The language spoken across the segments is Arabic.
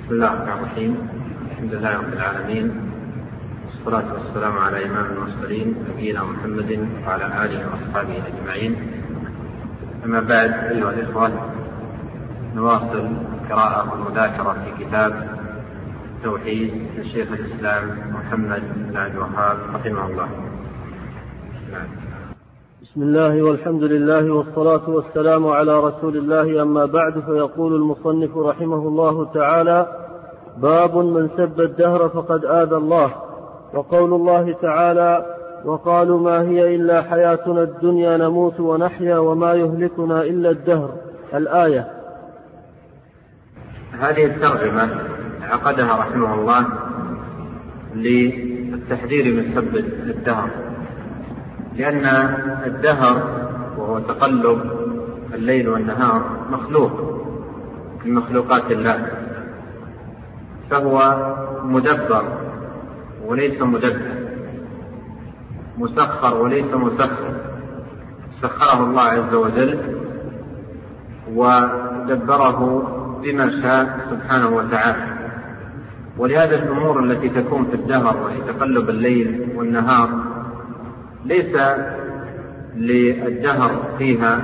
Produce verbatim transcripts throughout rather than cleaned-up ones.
بسم الله الرحمن الرحيم. الحمد لله رب العالمين، والصلاة والسلام على إمام المرسلين نبينا محمد وعلى آله وأصحابه أجمعين. أما بعد، أيها الإخوة، نواصل القراءة والمذاكرة في كتاب توحيد للشيخ الإسلام محمد بن عبد الوهاب رحمه الله. بسم الله والحمد لله والصلاة والسلام على رسول الله، أما بعد، فيقول المصنف رحمه الله تعالى: باب من سب الدهر فقد آذى الله. وقول الله تعالى: وقالوا ما هي إلا حياتنا الدنيا نموت ونحيا وما يهلكنا إلا الدهر، الآية. هذه الترجمة عقدها رحمه الله للتحذير من سب الدهر، لأن الدهر وهو تقلب الليل والنهار مخلوق من مخلوقات الله، فهو مدبر وليس مدبر، مسخر وليس مسخر، سخره الله عز وجل ودبره بما شاء سبحانه وتعالى. ولهذا الأمور التي تكون في الدهر وهي تقلب الليل والنهار ليس للدهر فيها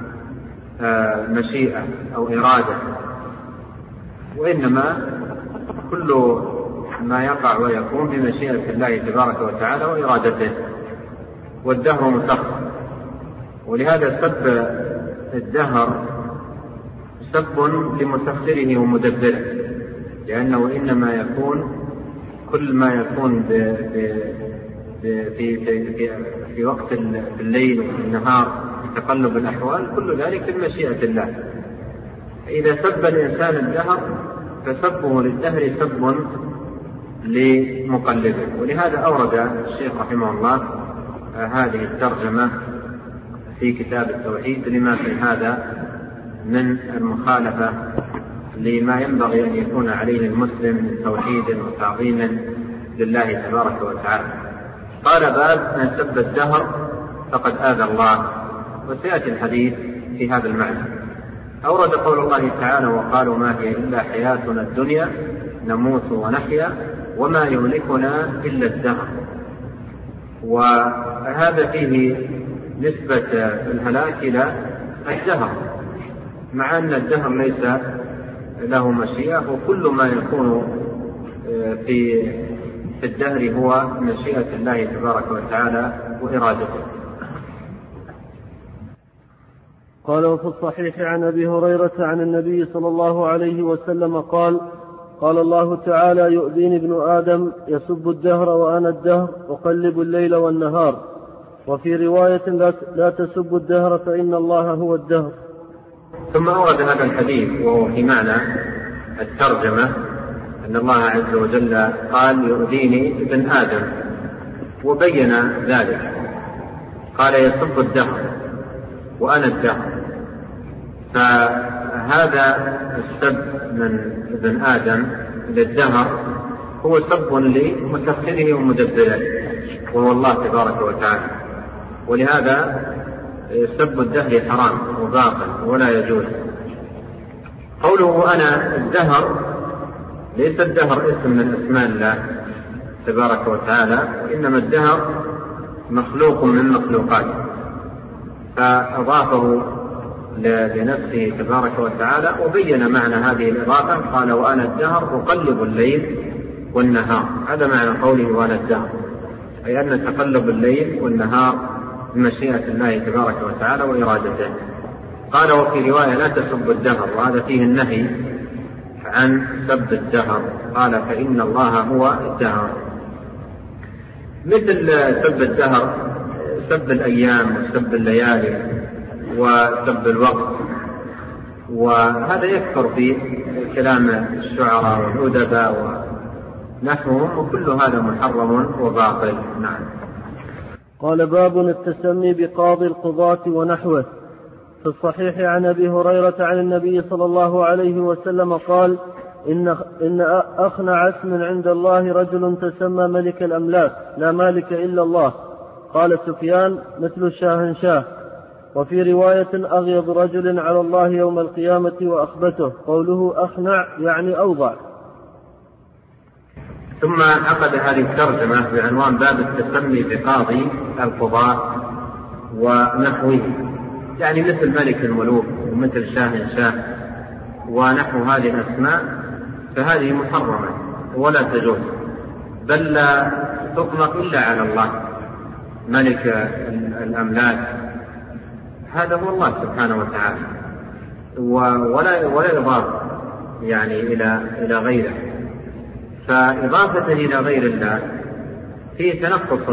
مشيئة أو إرادة، وإنما كل ما يقع ويكون بمشيئة الله تبارك وتعالى وإرادته، والدهر مسخر. ولهذا سب الدهر سب لمسخره ومدبره، لأنه إنما يكون كل ما يكون ب ب في, في, في وقت الليل والنهار في تقلب الأحوال، كل ذلك بمشيئة الله. إذا سب الإنسان الدهر فسبه للدهر سب لمقلبه. ولهذا أورد الشيخ رحمه الله هذه الترجمة في كتاب التوحيد لما في هذا من المخالفة لما ينبغي أن يكون عليه المسلم من توحيد وتعظيم لله تبارك وتعالى. قال: باب من سب الدهر فقد آذى الله. وسيأتي الحديث في هذا المعنى. أورد قول الله تعالى: وقالوا ما هي إلا حياتنا الدنيا نموت ونحيا وما يهلكنا إلا الدهر. وهذا فيه نسبة الهلاك إلى الدهر، مع أن الدهر ليس له مشيئة، وكل ما يكون في في الدهر هو مشيئة الله تبارك وتعالى وإرادته. قال: وفي الصحيح عن أبي هريرة عن النبي صلى الله عليه وسلم قال: قال الله تعالى: يؤذيني ابن آدم يسب الدهر وأنا الدهر أقلب الليل والنهار. وفي رواية: لا تسب الدهر فإن الله هو الدهر. ثم أورد هذا الحديث وهو في معنى الترجمة، أن الله عز وجل قال: يؤذيني ابن آدم، وبين ذلك قال: يسب الدهر وأنا الدهر. فهذا السب من ابن آدم للدهر هو سب لمسخره ومدبره، وهو الله تبارك وتعالى. ولهذا سب الدهر حرام وباطل ولا يجوز. قوله أنا الدهر ليس الدهر اسم من اسماء الله تبارك وتعالى، إنما الدهر مخلوق من مخلوقاته، فأضافه لنفسه تبارك وتعالى وبين معنى هذه الإضافة. قال: وأنا الدهر أقلب الليل والنهار. هذا معنى قوله وأنا الدهر، أي أن تقلب الليل والنهار بمشيئة الله تبارك وتعالى وإرادته. قال: وفي رواية: لا تسب الدهر، وهذا فيه النهي عن سب الدهر. قال: فإن الله هو الدهر. مثل سب الدهر سب الأيام وسب الليالي وسب الوقت، وهذا يكثر في كلام الشعراء والأدباء ونحوهم، وكل هذا محرم وباطل. نعم. قال: باب التسمي بقاضي القضاة ونحوه. في الصحيح عن أبي هريرة عن النبي صلى الله عليه وسلم قال: إن, إن أخنع اسم عند الله رجل تسمى ملك الأملاك لا مالك إلا الله. قال سفيان: مثل الشاهنشاه. وفي رواية: أغيض رجل على الله يوم القيامة وأخبته. قوله أخنع يعني أوضع. ثم عقد هذه الترجمة بعنوان باب التسمي بقاضي القضاة ونحوه، يعني مثل ملك الملوك ومثل شاه شاه ونحو هذه الأسماء، فهذه محرمة ولا تجوز، بل لا تطلق إلا على الله. ملك الأملاك هذا هو الله سبحانه وتعالى، ولا ولا يضاف يعني إلى إلى غيره، فإضافة إلى غير الله فيه تنقص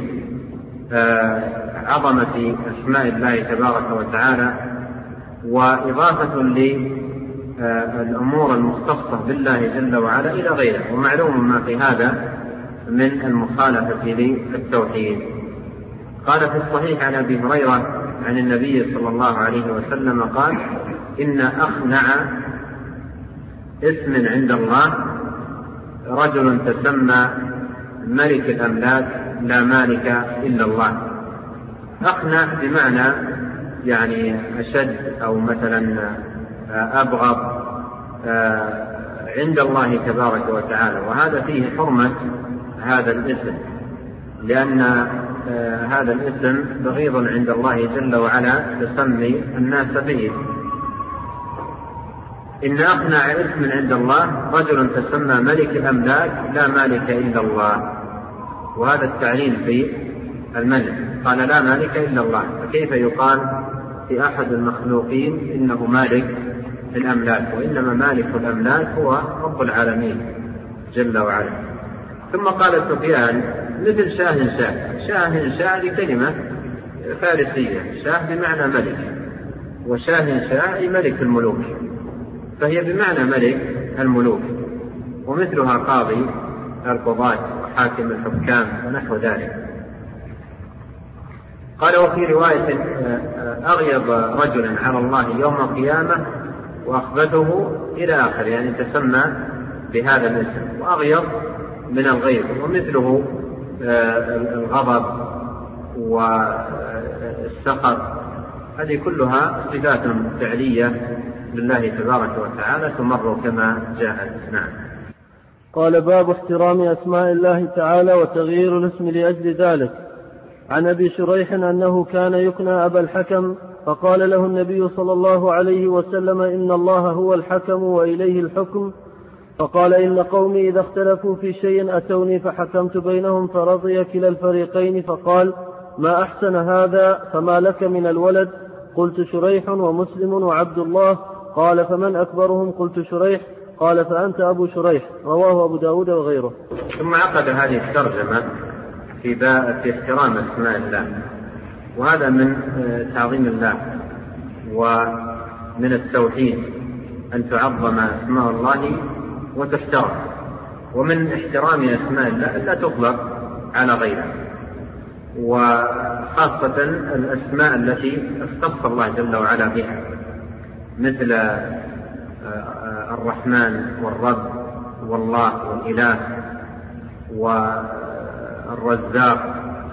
لعظمة أسماء الله تبارك وتعالى، وإضافة للأمور المختصة بالله جل وعلا إلى غيره، ومعلوم ما في هذا من المخالفة للتوحيد. قال في الصحيح عن أبي هريرة عن النبي صلى الله عليه وسلم قال: إن أخنع اسم عند الله رجل تسمى ملك الأملاك لا مالك إلا الله. أخنع بمعنى يعني أشد أو مثلا أبغض عند الله تبارك وتعالى، وهذا فيه حرمة هذا الاسم، لأن هذا الاسم بغيض عند الله جل وعلا تسمي الناس به. إن أخنع اسم عند الله رجل تسمى ملك الأملاك لا مالك إلا الله، وهذا التعليل في الملك، قال لا مالك إلا الله، فكيف يقال في أحد المخلوقين إنه مالك الأملاك، وإنما مالك الأملاك هو رب العالمين جل وعلا. ثم قال سفيان: مثل شاه شاه. شاه شاه لكلمة فارسية، شاه بمعنى ملك، وشاه شاه أي ملك الملوك، فهي بمعنى ملك الملوك، ومثلها قاضي القضاة وحاكم الحكام ونحو ذلك. قال: وفي رواية: أغيظ رجل على الله يوم القيامة وأخبثه إلى آخر، يعني تسمى بهذا الاسم، وأغيظ من الغيظ، ومثله الغضب والسخط، هذه كلها صفات فعلية لله تبارك وتعالى تمر كما جاءت. نعم. قال: باب احترام أسماء الله تعالى وتغيير الاسم لأجل ذلك. عن أبي شريح أنه كان يكنى أبا الحكم، فقال له النبي صلى الله عليه وسلم: إن الله هو الحكم وإليه الحكم. فقال: إن قومي إذا اختلفوا في شيء أتوني فحكمت بينهم فرضي كلا الفريقين. فقال: ما أحسن هذا، فما لك من الولد؟ قلت: شريح ومسلم وعبد الله. قال: فمن أكبرهم؟ قلت: شريح. قال: فأنت أبو شريح. رواه أبو داود وغيره. ثم عقد هذه الترجمة في باب في احترام أسماء الله، وهذا من تعظيم الله ومن التوحيد أن تعظم أسماء الله وتحترم، ومن احترام أسماء الله ألا تطلق على غيره، وخاصة الأسماء التي اختص الله جل وعلا بها، مثل الرحمن والرب والله والإله والرزاق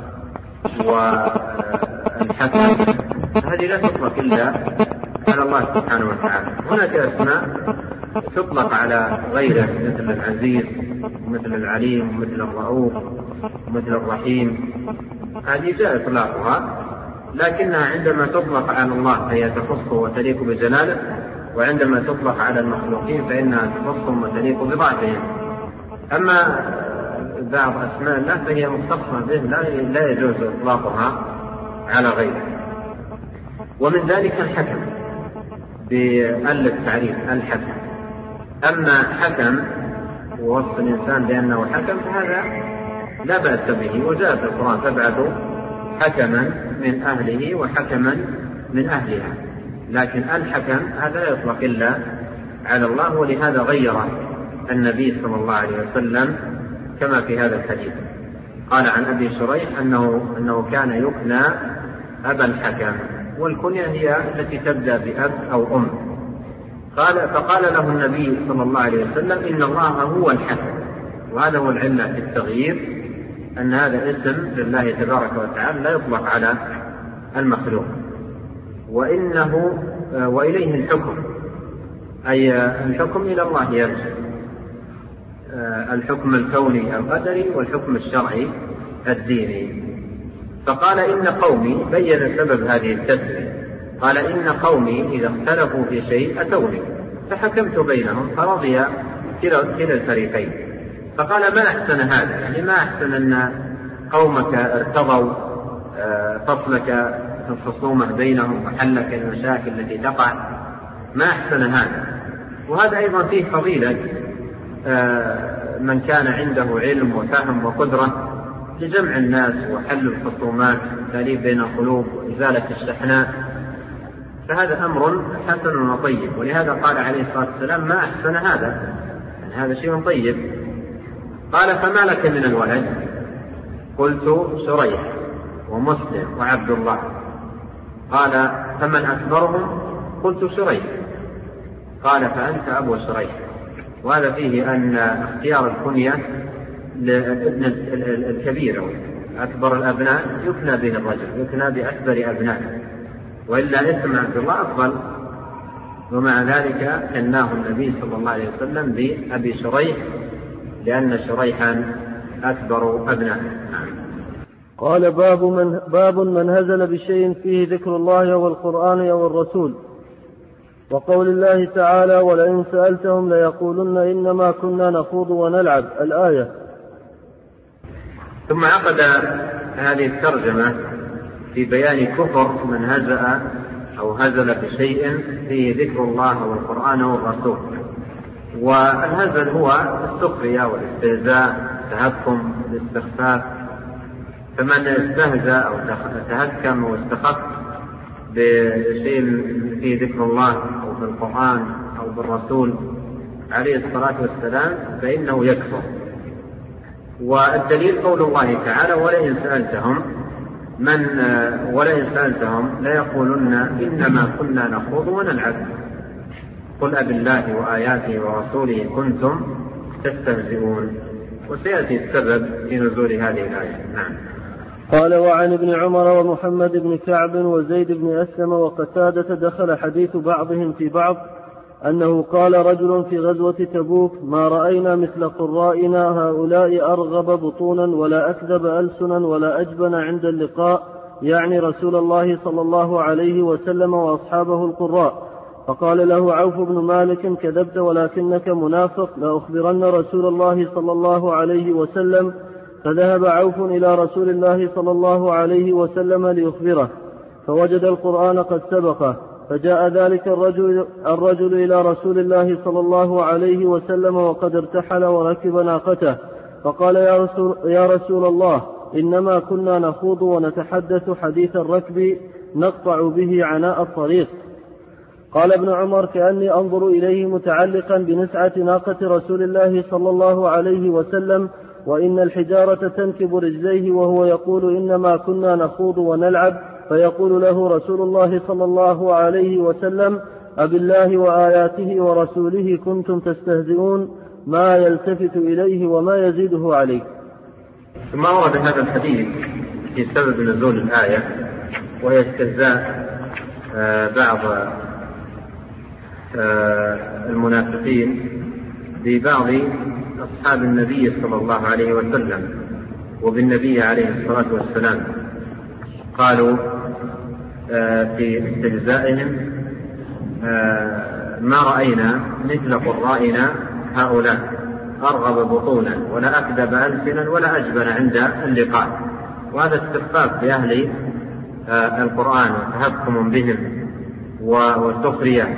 والحكم، هذه لا تطلق إلا على الله سبحانه وتعالى. هناك أسماء تطلق على غيره، مثل العزيز ومثل العليم ومثل الرؤوف ومثل الرحيم، هذه جاء إطلاقها، لكنها عندما تطلق على الله فهي تخصه وتليق بجلاله، وعندما تطلق على المخلوقين فإنها تخصهم وتليق بضعفهم. أما بعض أسماء الله فهي مختصة به، لا يجوز إطلاقها على غيره. ومن ذلك الحكم بأل التعريف، الحكم. أما حكم ووصف الإنسان بأنه حكم فهذا لا بأس به، وجاء في القرآن: فابعثوا حكما من أهله وحكما من أهلها. لكن الحكم هذا لا يطلق إلا على الله، ولهذا غير النبي صلى الله عليه وسلم كما في هذا الحديث. قال عن أبي شريح أنه, أنه كان يكنى أبا الحكم، والكنية هي التي تبدأ بأب أو أم. قال فقال له النبي صلى الله عليه وسلم: إن الله هو الحكم. وهذا هو العلة في التغيير، أن هذا اسم لله تبارك وتعالى لا يطلق على المخلوق. وإنه وإليه الحكم، أي الحكم إلى الله يرجع. الحكم الكوني القدري والحكم الشرعي الديني. فقال إن قومي، بين سبب هذه التسمية، قال إن قومي إذا اختلفوا في شيء أتوني فحكمت بينهم فرضي كلا الفريقين. فقال ما أحسن هذا، يعني ما أحسن أن قومك ارتضوا فصلك في الخصومة بينهم وحلك المشاكل التي تقع، ما أحسن هذا. وهذا أيضا فيه فضيلة من كان عنده علم وفهم وقدرة لجمع الناس وحل الخصومات والتأليف بين القلوب وإزالة الشحناء، فهذا أمر حسن وطيب. ولهذا قال عليه الصلاة والسلام ما أحسن هذا، يعني هذا شيء طيب. قال فما لك من الولد؟ قلت شريح ومسلم وعبد الله. قال فمن أكبرهم؟ قلت شريح. قال فأنت أبو شريح. وهذا فيه أن اختيار الكنية لابن الكبير أكبر الأبناء يكنى به الرجل، يكنى بأكبر أبناء، وإلا اسم عبد الله أفضل. ومع ذلك كناه النبي صلى الله عليه وسلم بأبي شريح لأن شريحا أكبر أبناء. قال باب من, باب من هزل بشيء فيه ذكر الله والقرآن والرسول، وقول الله تعالى ولئن سألتهم ليقولن إنما كنا نخوض ونلعب، الآية. ثم عقد هذه الترجمة في بيان كفر من هزأ أو هزل بشيء فيه ذكر الله والقرآن والرسول. والهزل هو السخرية والاستهزاء، التهكم، الاستخفاف. فمن استهزأ أو تهكم واستخف بشيء فيه ذكر الله أو بالقرآن أو بالرسول عليه الصلاة والسلام فإنه يكفر. والدليل قول الله تعالى ولئن سألتهم من ولئن سألتهم ليقولن إنما كنا نخوض ونلعب قل أبالله وآياته ورسوله كنتم تستهزئون. وسيأتي السبب في نزول هذه الآية. نعم. قال وعن ابن عمر ومحمد بن كعب وزيد بن أسلم وقتادة دخل حديث بعضهم في بعض أنه قال رجل في غزوة تبوك ما رأينا مثل قرائنا هؤلاء أرغب بطونا ولا أكذب ألسنا ولا أجبن عند اللقاء، يعني رسول الله صلى الله عليه وسلم وأصحابه القراء. فقال له عوف بن مالك كذبت ولكنك منافق، لأخبرن رسول الله صلى الله عليه وسلم. فذهب عوف إلى رسول الله صلى الله عليه وسلم ليخبره، فوجد القرآن قد سبقه، فجاء ذلك الرجل, الرجل إلى رسول الله صلى الله عليه وسلم وقد ارتحل وركب ناقته، فقال يا رسول, يا رسول الله إنما كنا نخوض ونتحدث حديث الركب نقطع به عناء الطريق. قال ابن عمر كأني أنظر إليه متعلقا بنسعة ناقة رسول الله صلى الله عليه وسلم وإن الحجارة تنكب رجليه وهو يقول إنما كنا نخوض ونلعب، فيقول له رسول الله صلى الله عليه وسلم أبالله وآياته ورسوله كنتم تستهزئون، ما يلتفت إليه وما يزيده عليه. ثم ورد هذا الحديث في سبب نزول الآية، وهي استهزاء بعض المنافقين ببعض أصحاب النبي صلى الله عليه وسلم وبالنبي عليه الصلاة والسلام. قالوا في استهزائهم ما رأينا مثل قرائنا هؤلاء أرغب بطونا ولا أكذب ألسنا ولا أجبن عند اللقاء. وهذا استخفاف بأهل القرآن وتهكم بهم والسخرية.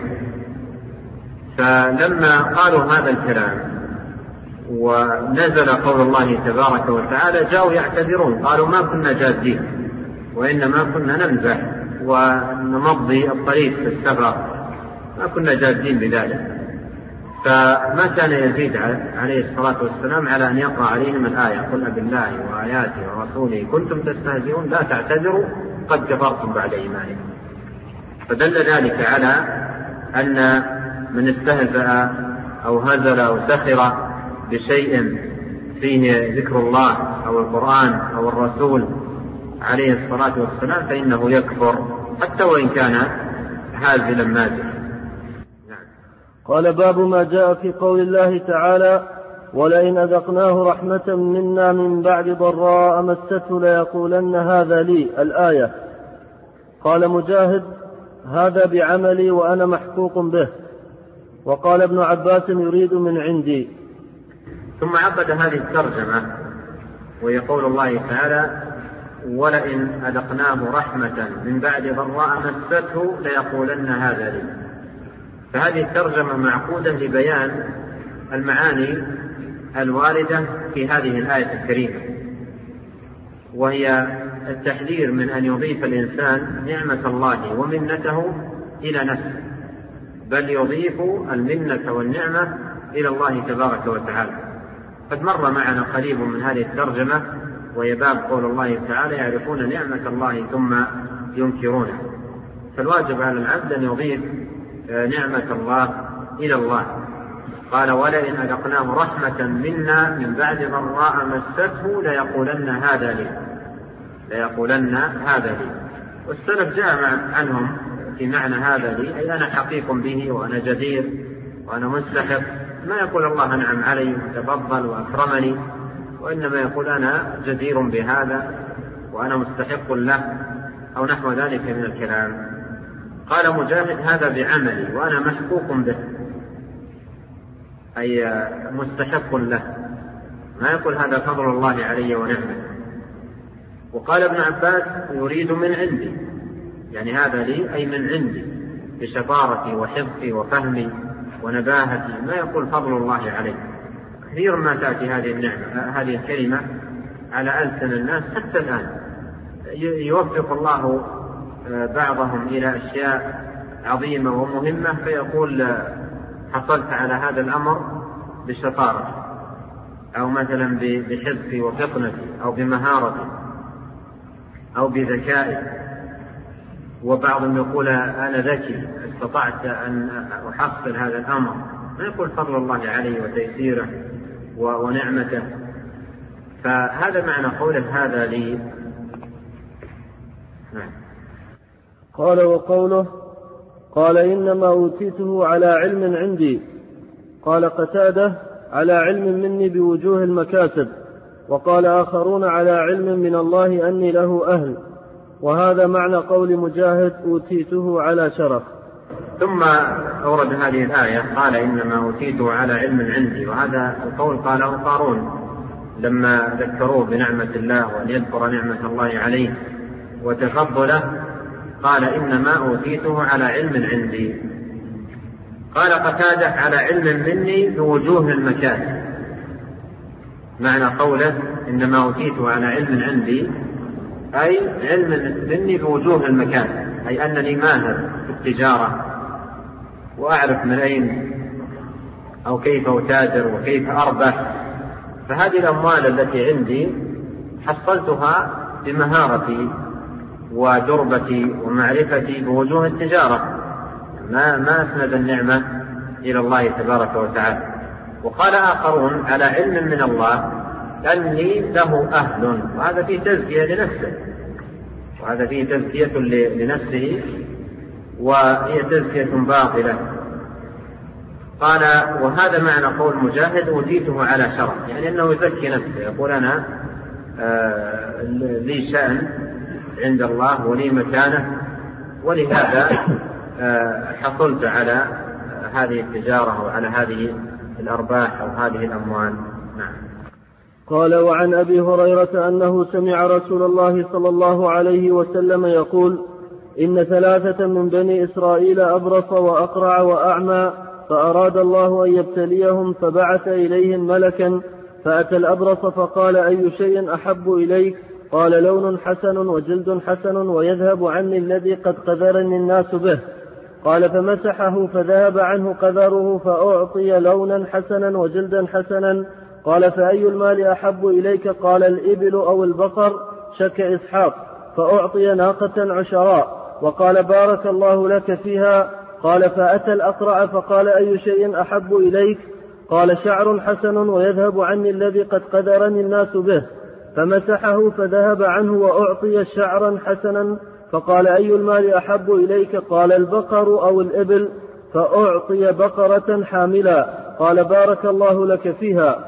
فلما قالوا هذا الكلام ونزل قول الله تبارك وتعالى جاءوا يعتذرون، قالوا ما كنا جادين وإنما كنا نمزح ونمضي الطريق في السفر، ما كنا جادين بذلك. فما كان يزيد عليه الصلاة والسلام على أن يقرأ عليهم الآية قل بالله وآياته ورسوله كنتم تستهزئون لا تعتذروا قد كفرتم بعد إيمانكم. فدل ذلك على أن من استهزأ أو هزل أو سخر بشيء فيه ذكر الله أو القرآن أو الرسول عليه الصلاة والسلام فإنه يكفر حتى وإن كان هازلا مازحا. قال باب ما جاء في قول الله تعالى ولئن أذقناه رحمة منا من بعد ضراء مسته ليقولن هذا لي الآية. قال مجاهد: هذا بعملي وأنا محقوق به. وقال ابن عباس: يريد من عندي. ثم عقد هذه الترجمة ويقول الله تعالى: ولئن أذقناه رحمة من بعد ضراء مسته ليقولن هذا لي. فهذه الترجمة معقودة لبيان المعاني الواردة في هذه الآية الكريمة، وهي التحذير من أن يضيف الإنسان نعمة الله ومنته إلى نفسه، بل يضيف المنة والنعمة إلى الله تبارك وتعالى. قد مر معنا قريب من هذه الترجمة، وهي باب قول الله تعالى: يعرفون نعمة الله ثم ينكرونها. فالواجب على العبد أن يضيف نعمة الله إلى الله. قال: ولئن أذقناه رحمة منا من بعد ضراء مسته ليقولن هذا لي ليقولن هذا لي. والسلف جاء عنهم في معنى هذا لي، أي أنا حقيق به وأنا جدير وأنا مستحق. ما يقول الله أنعم علي وتفضل وأكرمني، وإنما يقول أنا جدير بهذا وأنا مستحق له، أو نحو ذلك من الكلام. قال مجاهد: هذا بعملي وأنا محقوق به، أي مستحق له. ما يقول هذا فضل الله علي ونعمه. وقال ابن عباس: يريد من عندي، يعني هذا لي أي من عندي، بشطارتي وحفظي وفهمي ونباهتي. ما يقول فضل الله علي. كثير ما تأتي هذه النعمة هذه الكلمة على ألسن الناس حتى الآن. يوفق الله بعضهم إلى أشياء عظيمة ومهمة فيقول: حصلت على هذا الأمر بشطارة، أو مثلا بحفظي وفطنتي، أو بمهارتي، أو بذكائي. وبعضهم يقول: أنا ذكي استطعت أن أحصل هذا الأمر. ما يقول فضل الله عليه وتيسيره ونعمته. فهذا معنى قوله هذا لي. قال: وقوله قال: إنما أوتيته على علم عندي. قال قتادة: على علم مني بوجوه المكاسب. وقال آخرون: على علم من الله أني له أهل. وهذا معنى قول مجاهد: أوتيته على شرف. ثم أورد هذه الآية: قال: إنما أوتيته على علم عندي. وهذا القول قاله قارون لما ذكروه بنعمة الله وأن يذكر نعمة الله عليه وتفضله، قال: إنما أوتيته على علم عندي. قال قتادة: على علم مني بوجوه المكاسب. معنى قوله إنما أوتيته على علم عندي أي علم مني بوجوه المكاسب، أي أنني ماهر في التجارة وأعرف من أين أو كيف أتاجر وكيف أربح. فهذه الأموال التي عندي حصلتها بمهارتي ودربتي ومعرفتي بوجوه التجارة، ما ما أسند النعمة إلى الله تبارك وتعالى. وقال آخرون: على علم من الله أني له أهل. وهذا فيه تزكية لنفسه، وهذا فيه تزكية لنفسه، وهي تزكية باطلة. قال: وهذا معنى قول مجاهد: أوتيته على شرف، يعني أنه يزكي نفسه، يقول أنا آه لي شأن عند الله ولي مكانة، ولهذا آه حصلت على هذه التجارة وعلى هذه الأرباح أو هذه الأموال. نعم. قال: وعن أبي هريرة أنه سمع رسول الله صلى الله عليه وسلم يقول: إن ثلاثة من بني إسرائيل أبرص وأقرع وأعمى، فأراد الله أن يبتليهم فبعث إليهم ملكا، فأتى الأبرص فقال: أي شيء أحب إليك؟ قال: لون حسن وجلد حسن ويذهب عني الذي قد قذرني الناس به. قال: فمسحه فذهب عنه قذره، فأعطي لونا حسنا وجلدا حسنا. قال: فأي المال أحب إليك؟ قال: الإبل أو البقر. شك إسحاق، فأعطي ناقة عشراء. وقال: بارك الله لك فيها. قال: فأتى الأقرع فقال: أي شيء أحب إليك؟ قال: شعر حسن ويذهب عني الذي قد قذرني الناس به. فمسحه فذهب عنه وأعطي شعرا حسنا. فقال: أي المال أحب إليك؟ قال: البقر أو الإبل. فأعطي بقرة حاملا. قال: بارك الله لك فيها.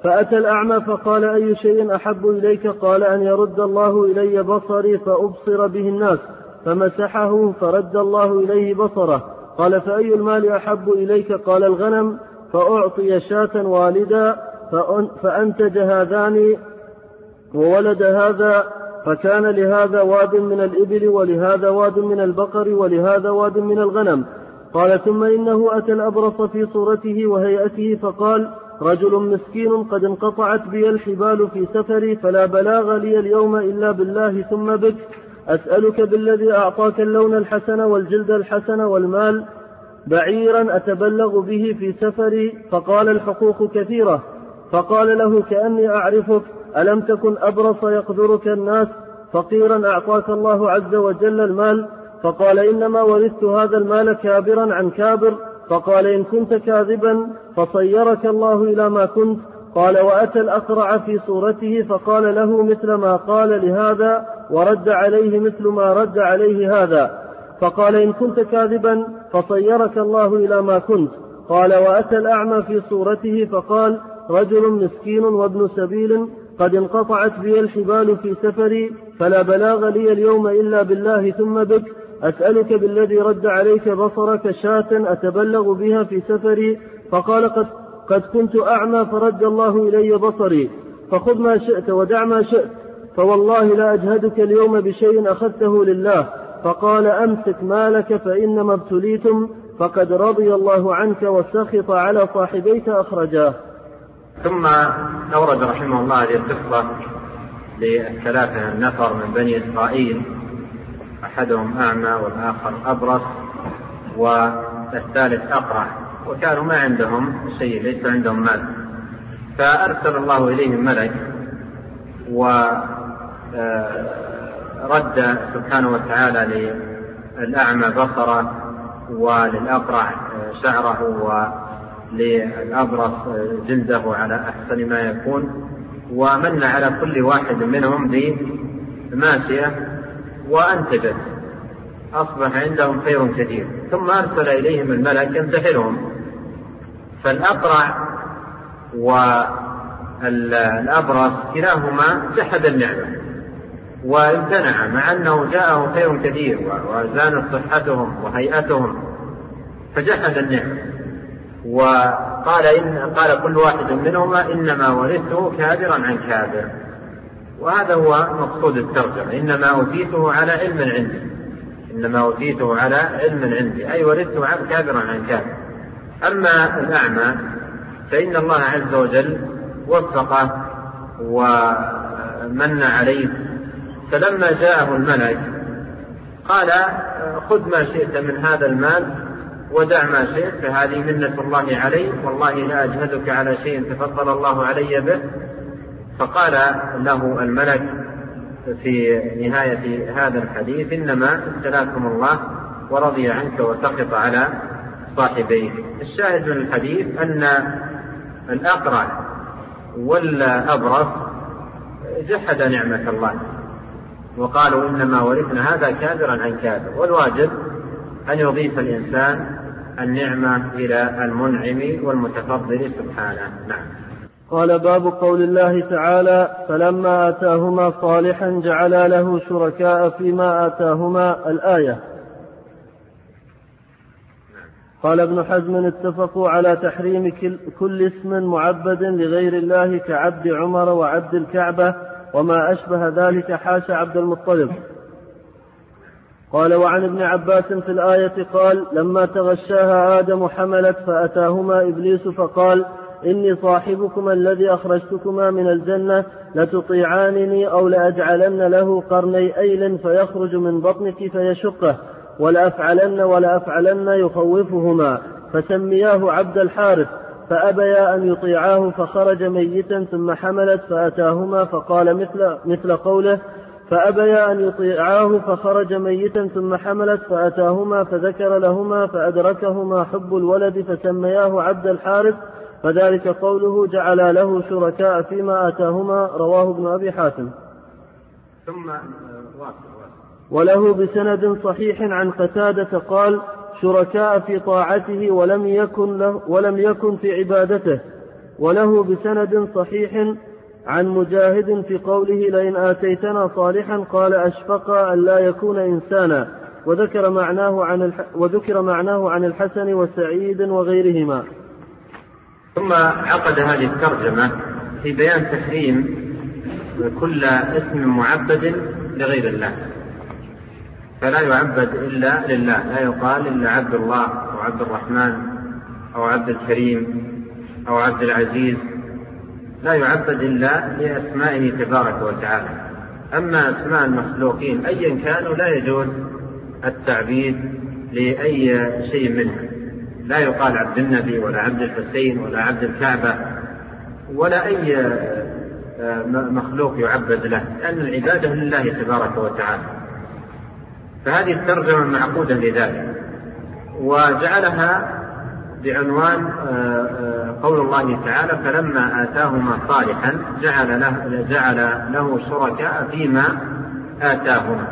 فأتى الأعمى فقال أي شيء أحب إليك؟ قال أن يرد الله إلي بصري فأبصر به الناس، فمسحه فرد الله إليه بصره. قال فأي المال أحب إليك؟ قال الغنم، فأعطي شاة والدا فأنتج هذان وولد هذا، فكان لهذا واد من الإبل ولهذا واد من البقر ولهذا واد من الغنم. قال ثم إنه أتى الأبرص في صورته وهيئته فقال رجل مسكين قد انقطعت بي الحبال في سفري فلا بلاغ لي اليوم إلا بالله ثم بك، أسألك بالذي أعطاك اللون الحسن والجلد الحسن والمال بعيرا أتبلغ به في سفري. فقال الحقوق كثيرة. فقال له كأني أعرفك، ألم تكن أبرص يقدرك الناس فقيرا أعطاك الله عز وجل المال؟ فقال إنما ورثت هذا المال كابرا عن كابر. فقال إن كنت كاذبا فصيرك الله إلى ما كنت. قال وأتى الأقرع في صورته فقال له مثل ما قال لهذا ورد عليه مثل ما رد عليه هذا. فقال إن كنت كاذبا فصيرك الله إلى ما كنت. قال وأتى الأعمى في صورته فقال رجل مسكين وابن سبيل قد انقطعت بي الحبال في سفري فلا بلاغ لي اليوم إلا بالله ثم بك، أسألك بالذي رد عليك بصرك شاة أتبلغ بها في سفري. فقال قد, قد كنت أعمى فرد الله إلي بصري، فخذ ما شئت ودع ما شئت، فوالله لا أجهدك اليوم بشيء أخذته لله. فقال أمسك مالك فإنما ابتليتم، فقد رضي الله عنك وسخط على صاحبيك أخرجاه. ثم أورد رحمه الله هذه القصة للثلاثة النفر من بني إسرائيل، أحدهم أعمى والآخر أبرص والثالث أقرع، وكانوا ما عندهم شيء، ليس عندهم مال. فأرسل الله إليهم ملك ورد سبحانه وتعالى للأعمى بصره وللأقرع شعره وللأبرص جلده على أحسن ما يكون، ومن على كل واحد منهم بماشية وأنتجت، أصبح عندهم خير كثير. ثم أرسل إليهم الملك يمتحنهم، فالأقرع والأبرص كلاهما جحد النعمة وامتنع، مع أنه جاءه خير كثير وزانت صحتهم وهيئتهم، فجحد النعمة وقال إن قال كل واحد منهما إنما ورثته كابرا عن كابر. وهذا هو مقصود الترجمة، إنما أوتيته على علم عندي، إنما أوتيته على علم عندي، أي ورثته عن كابرا عن كابر. أما الأعمى فإن الله عز وجل وفقه ومن عليه، فلما جاءه الملك قال خذ ما شئت من هذا المال ودع ما شئت، فهذه منة الله علي، والله لا أجهدك على شيء تفضل الله علي به. فقال له الملك في نهاية هذا الحديث إنما ابتلاكم الله ورضي عنك وسخط على صاحبيك. الشاهد من الحديث أن الأقرع والأبرص جحد نعمة الله وقالوا إنما ورثنا هذا كابرا عن كابر، والواجب أن يضيف الإنسان النعمة إلى المنعم والمتفضل سبحانه. نعم. قال باب قول الله تعالى فلما آتاهما صالحا جعلا له شركاء فيما آتاهما الآية. قال ابن حزم اتفقوا على تحريم كل اسم معبد لغير الله كعبد عمر وعبد الكعبة وما أشبه ذلك حاشا عبد المطلب. قال وعن ابن عباس في الآية قال لما تغشاها آدم حملت فأتاهما إبليس فقال إني صاحبكما الذي أخرجتكما من الجنة لتطيعانني أو لأجعلن له قرني أيل فيخرج من بطنك فيشقه ولأفعلن ولأفعلن يخوفهما فسمياه عبد الحارث فأبيا أن يطيعاه فخرج ميتا ثم حملت فأتاهما فقال مثل, مثل قوله فأبيا أن يطيعاه فخرج ميتا ثم حملت فأتاهما فذكر لهما فأدركهما حب الولد فسمياه عبد الحارث فذلك قوله جعل له شركاء فيما آتاهما رواه ابن أبي حاتم. ثم وله بسند صحيح عن قتادة قال شركاء في طاعته ولم يكن, له ولم يكن في عبادته وله بسند صحيح عن مجاهد في قوله لئن آتيتنا صالحا قال أشفق أن لا يكون إنسانا، وذكر معناه عن الح... وذكر معناه عن الحسن وسعيد وغيرهما. ثم عقد هذه الترجمة في بيان تحريم كل اسم معبد لغير الله، فلا يعبد إلا لله، لا يقال إلا عبد الله أو عبد الرحمن أو عبد الكريم أو عبد العزيز، لا يعبد إلا لأسمائه تبارك وتعالى. أما أسماء المخلوقين أيا كانوا لا يجوز التعبيد لأي شيء منها، لا يقال عبد النبي ولا عبد الحسين ولا عبد الكعبة ولا أي مخلوق يعبد له، لأن العبادة لله تبارك وتعالى. فهذه الترجمة معقودة لذلك، وجعلها بعنوان قول الله تعالى فلما آتاهما صالحا جعل له, جعل له شركاء فيما آتاهما.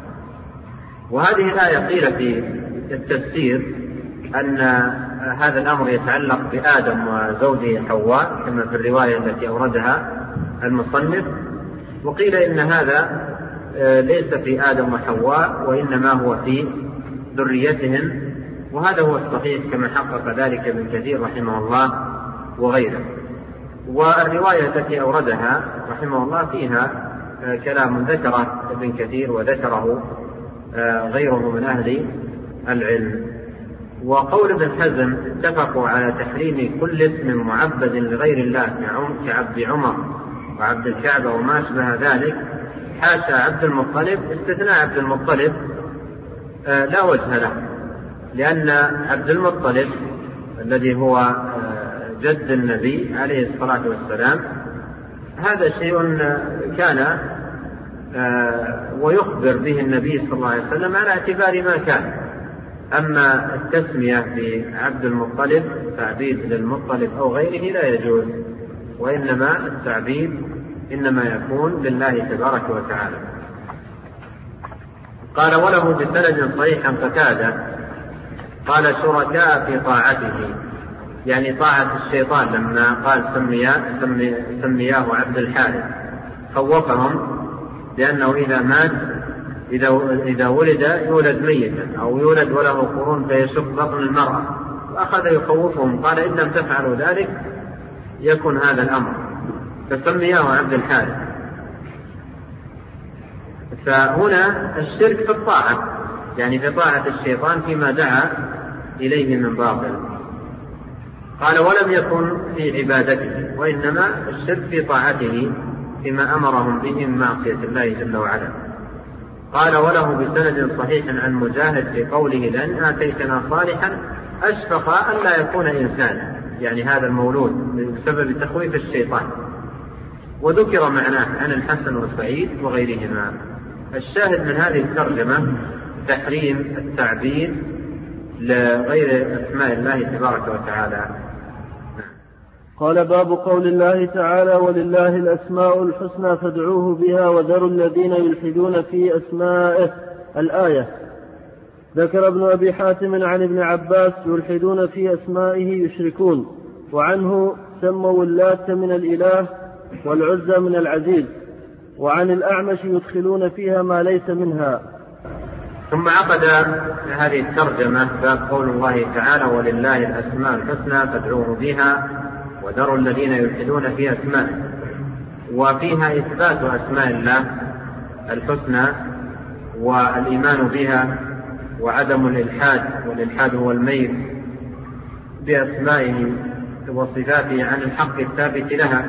وهذه الآية قيل في التفسير أن هذا الأمر يتعلق بآدم وزوجه حواء كما في الرواية التي أوردها المصنف، وقيل إن هذا ليس في آدم وحواء وإنما هو في ذريتهم، وهذا هو الصحيح كما حقق ذلك ابن كثير رحمه الله وغيره. والرواية التي أوردها رحمه الله فيها كلام ذكره ابن كثير وذكره غيره من أهل العلم. وقول ابن حزم اتفقوا على تحريم كل اسم معبد لغير الله كعبد عمر وعبد الكعبة وما أشبه ذلك، حاشا عبد المطلب، استثناء عبد المطلب لا وجه له، لأن عبد المطلب الذي هو جد النبي عليه الصلاة والسلام هذا شيء كان ويخبر به النبي صلى الله عليه وسلم على اعتبار ما كان. أما التسمية بعبد المطلب تعبيد للمطلب أو غيره لا يجوز، وإنما التعبيد إنما يكون لله تبارك وتعالى. قال وله بسند صحيح عن قتادة قال شركاء في طاعته، يعني طاعة الشيطان لما قال سمياه, سمي سمياه عبد الحارث خوفهم لأنه إذا مات إذا, إذا ولد يولد ميتا أو يولد وله قرون فيشق بطن المرأة، وأخذ يخوفهم قال إن لم تفعلوا ذلك يكن هذا الأمر، فسمياه عبد الحارث. فهنا الشرك في الطاعة، يعني في طاعة الشيطان فيما دعا إليه من باطل. قال ولم يكن في عبادته، وإنما الشرك في طاعته فيما أمرهم به من معصية الله جل وعلا. قال وله بسند صحيح عن مجاهد في قوله لأن آتيتنا صالحا أشفق أن لا يكون إنسانا، يعني هذا المولود بسبب تخويف الشيطان. وذكر معناه عن الحسن وسعيد وغيرهما. الشاهد من هذه الترجمة تحريم التعبيد لغير أسماء الله تبارك وتعالى. قال باب قول الله تعالى ولله الأسماء الحسنى فادعوه بها وذروا الذين يلحدون في أسمائه الآية. ذكر ابن أبي حاتم عن ابن عباس يلحدون في أسمائه يشركون، وعنه سموا اللات من الإله والعزى من العزيز، وعن الأعمش يدخلون فيها ما ليس منها. ثم عقد هذه الترجمة باب قول الله تعالى ولله الأسماء الحسنى فادعوه بها وذروا الذين يلحدون في أسمائه، وفيها إثبات أسماء الله الحسنى والإيمان بها وعدم الإلحاد، والإلحاد هو الميل بأسمائه وصفاته عن الحق الثابت لها.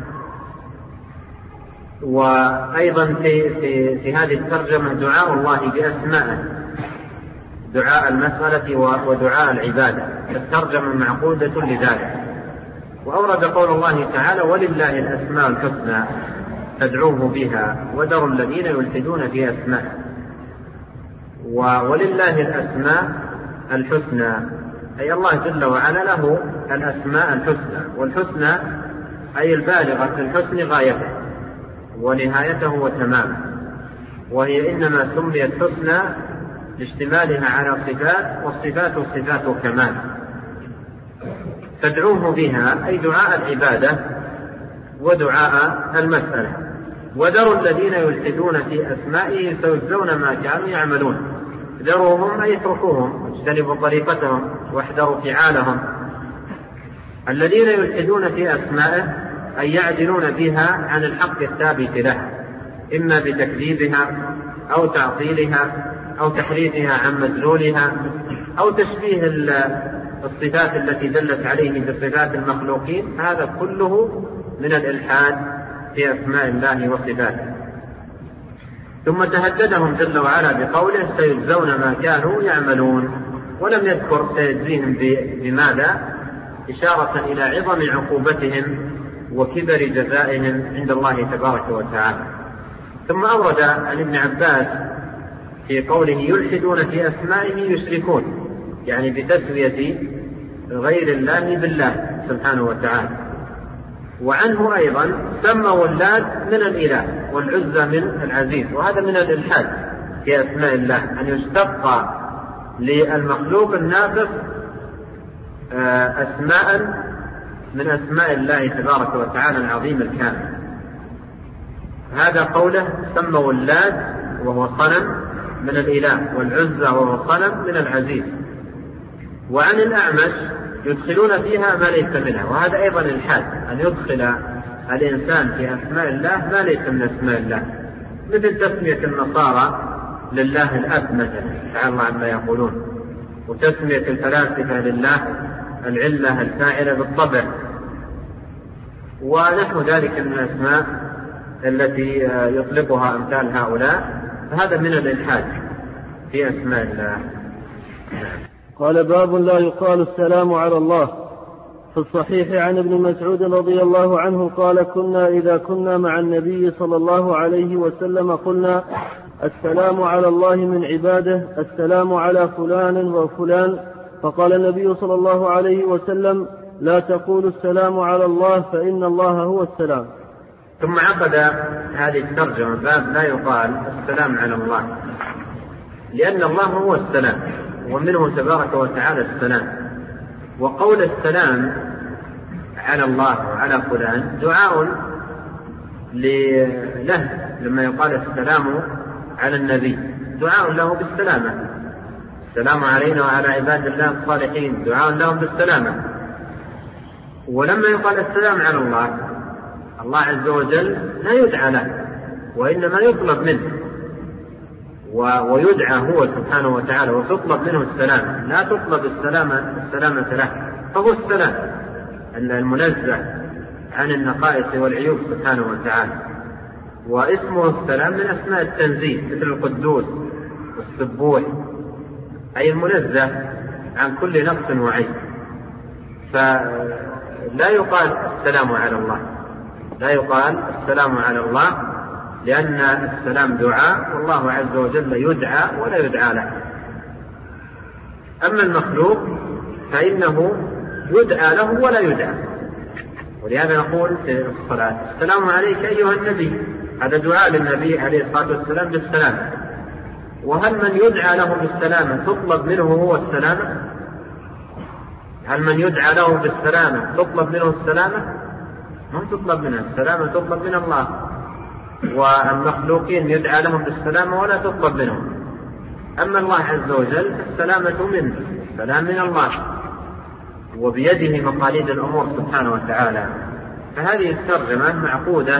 وأيضا في, في, في هذه الترجمة دعاء الله بأسمائه، دعاء المسألة ودعاء العبادة، الترجمة معقودة لذلك. وأورد قول الله تعالى ولله الأسماء الحسنى فادعوه بها وذروا الذين يلحدون في أسمائه. ولله الأسماء الحسنى أي الله جل وعلا له الأسماء الحسنى، والحسنى أي البالغة في الحسن غايته ونهايته وتمامه، وهي إنما سميت حسنى لاشتمالها على صفات، والصفات صفات كمال. فادعوه بها، أي دعاء العبادة ودعاء المسألة. وذروا الذين يلحدون في أسمائه سيجزون ما كانوا يعملون. ذروهم أي اتركوهم واجتنبوا طريقتهم واحذروا فعالهم. الذين يلحدون في أسمائه أي يعدلون بها عن الحق الثابت له، إما بتكذيبها أو تعطيلها أو تحريفها عن مدلولها أو تشبيه الصفات التي دلت عليه بصفات المخلوقين. هذا كله من الإلحاد في أسماء الله وصفاته. ثم تهددهم جل وعلا بقوله سيجزون ما كانوا يعملون، ولم يذكر سيجزيهم بماذا، إشارة إلى عظم عقوبتهم وكبر جزائهم عند الله تبارك وتعالى. ثم أورد عن ابن عباس في قوله يلحدون في أسمائه يشركون، يعني بتسوية غير الله بالله سبحانه وتعالى. وعنه أيضا سموا اللات من الإله والعزى من العزيز، وهذا من الإلحاد في أسماء الله، أن يشتق للمخلوق الناقص أسماء من أسماء الله تبارك وتعالى العظيم الكامل. هذا قوله سموا اللات وهو صنم من الإله والعزى وهو صنم من العزيز. وعن الأعمش يدخلون فيها ما ليس منها، وهذا أيضا الحاد، أن يدخل الإنسان في أسماء الله ما ليس من أسماء الله، مثل تسمية النصارى لله الأب مثلا تعالى الله عما يقولون، وتسمية الفلاسفة لله العلة الفاعلة بالطبع، ونحو ذلك من الأسماء التي يطلقها أمثال هؤلاء. فهذا من الإلحاد في أسماء الله. قال باب لا يقال السلام على الله. في الصحيح عن ابن مسعود رضي الله عنه قال كنا إذا كنا مع النبي صلى الله عليه وسلم قلنا السلام على الله من عباده، السلام على فلان وفلان، فقال النبي صلى الله عليه وسلم لا تقولوا السلام على الله فإن الله هو السلام. ثم عقد هذه الترجمة باب لا يقال السلام على الله، لأن الله هو السلام ومنه تبارك وتعالى السلام. وقول السلام على الله وعلى فلان دعاء له، لما يقال السلام على النبي دعاء له بالسلامة، السلام علينا وعلى عباد الله الصالحين دعاء لهم بالسلامة. ولما يقال السلام على الله، الله عز وجل لا يدعى له وإنما يطلب منه ويدعى هو سبحانه وتعالى وتطلب منه السلام، لا تطلب السلامة السلامة له، فهو السلام المنزه عن النقائص والعيوب سبحانه وتعالى. واسمه السلام من أسماء التنزيه مثل القدوس والسبوح، أي المنزه عن كل نقص وعيب. فلا يقال السلام على الله، لا يقال السلام على الله، لأن السلام دعاء والله عز وجل يدعى ولا يدعى له. أما المخلوق فإنه يدعى له ولا يدعى، ولهذا نقول في الصلاة السلام عليك أيها النبي، هذا دعاء للنبي عليه الصلاة والسلام بالسلام. وهل من يدعى له بالسلامة تطلب منه هو السلامة؟ هل من يدعى له بالسلامة تطلب منه السلامة؟ ما تطلب منه السلامة، تطلب من الله. والمخلوقين يدعى لهم بالسلامة ولا تطلب منهم. أما الله عز وجل السلامة منه، السلام من الله، وبيده مقاليد الأمور سبحانه وتعالى. فهذه الترجمة معقودة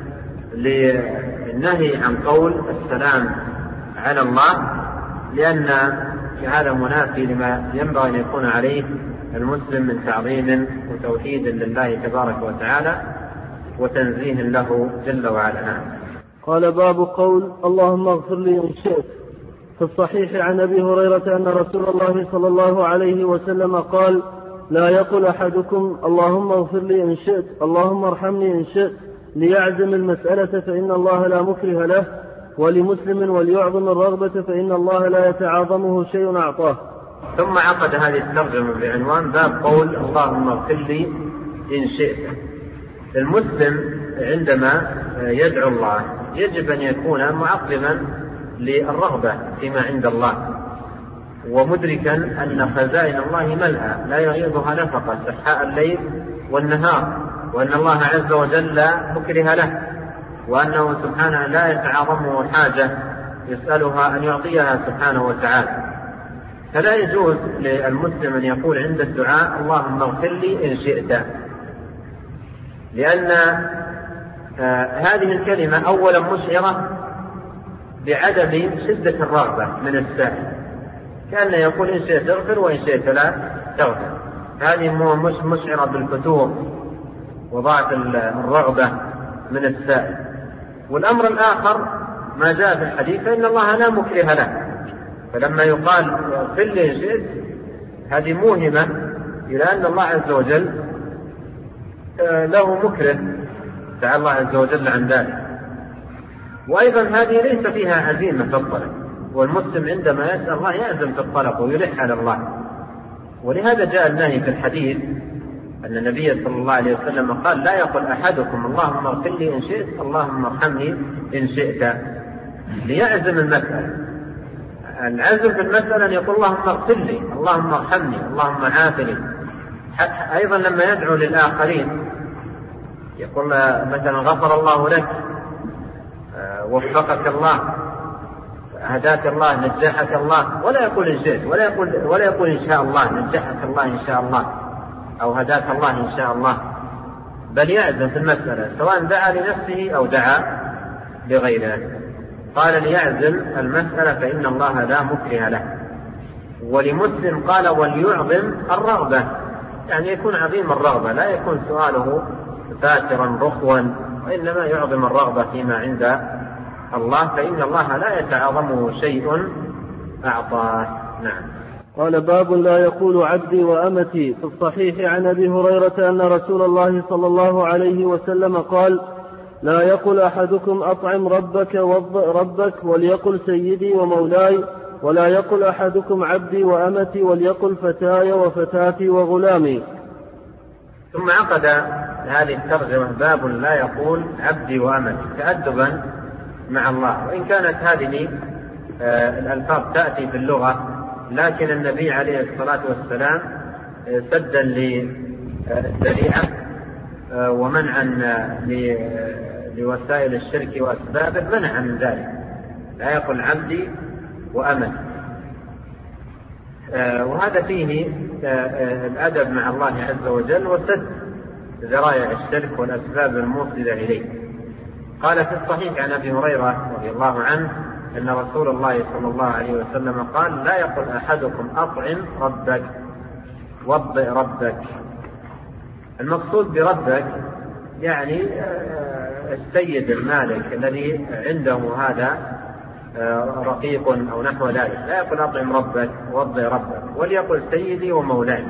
للنهي عن قول السلام على الله، لأن هذا منافي لما ينبغي أن يكون عليه المسلم من تعظيم وتوحيد لله تبارك وتعالى وتنزيه له جل وعلا. قال باب قول اللهم اغفر لي إن شئت. في الصحيح عن أبي هريرة أن رسول الله صلى الله عليه وسلم قال لا يقل أحدكم اللهم اغفر لي إن شئت، اللهم ارحمني إن شئت، ليعزم المسألة فإن الله لا مكره له، ولمسلم وليعظم الرغبة فإن الله لا يتعاظمه شيء أعطاه. ثم عقد هذه الترجمة بعنوان باب قول اللهم اغفر لي إن شئت. المسلم عندما يدعو الله يجب أن يكون معظما للرغبة فيما عند الله، ومدركا أن خزائن الله ملأى لا يغيضها نفقة سحاء الليل والنهار، وأن الله عز وجل لا مكره له، وأنه سبحانه لا يتعاظمه حاجة يسألها أن يعطيها سبحانه وتعالى. فلا يجوز للمسلم أن يقول عند الدعاء اللهم اغفر لي إن شئت، لأن آه هذه الكلمة أولا مشعرة بعدم شدة الرغبة من السائل، كأنه يقول إن شئت اغفر وإن شئت لا تغفر. هذه مش مشعرة بالفتور وضعف الرغبة من السائل. والأمر الآخر ما جاء في الحديث إن الله لا مكره له، فلما يقال اغفر لي إن شئت هذه موهمة إلى أن الله عز وجل له مكره، تعالى الله عز وجل عن ذلك. وأيضا هذه ليس فيها عزيمة في الطلب، والمسلم عندما يسأل الله يعزم في الطلب ويلح على الله. ولهذا جاء النهي في الحديث أن النبي صلى الله عليه وسلم قال لا يقل أحدكم اللهم اغفر لي إن شئت اللهم ارحمني إن شئت، ليعزم المسألة. العزم في المسألة أن يقول اللهم اغفر لي اللهم ارحمني اللهم عافني. أيضا لما يدعو للآخرين يقول مثلا غفر الله لك، وفقك الله، هداك الله، نجحك الله، ولا يقول إن شئت، ولا يقول ولا يقول إن شاء الله، نجحك الله إن شاء الله، أو هداك الله إن شاء الله، بل يعزم في المسألة سواء دعا لنفسه أو دعا لغيره. قال ليعزم المسألة فإن الله لا مكره له. ولمسلم قال وليعظم الرغبة، يعني يكون عظيم الرغبة، لا يكون سؤاله فاترا رخوا، وإنما يعظم الرغبة فيما عند الله، فإن الله لا يتعاظمه شيء أعطاه. نعم. قال باب لا يقول عبدي وأمتي. في الصحيح عن أبي هريرة أن رسول الله صلى الله عليه وسلم قال لا يقل أحدكم أطعم ربك ربك وليقل سيدي ومولاي، ولا يقل أحدكم عبدي وأمتي وليقل فتاي وفتاتي وغلامي. ثم عقد هذه الترجمة باب لا يقول عبدي وأمتي تأدبا مع الله، وإن كانت هذه الألفاظ تأتي في اللغة، لكن النبي عليه الصلاة والسلام سدا للذريعة ومنعا لوسائل الشرك وأسبابه منع من ذلك. لا يقول عبدي وأمتي، وهذا فيه الأدب مع الله عز وجل وسد ذرائع الشرك والأسباب الموصلة إليه. قال في الصحيح عن أبي هريرة رضي الله عنه أن رسول الله صلى الله عليه وسلم قال لا يقل أحدكم أطعم ربك وضئ ربك. المقصود بربك يعني السيد المالك الذي عنده هذا رقيق أو نحو ذلك. لا يقل أطعم ربك وضئ ربك، وليقل سيدي ومولاي،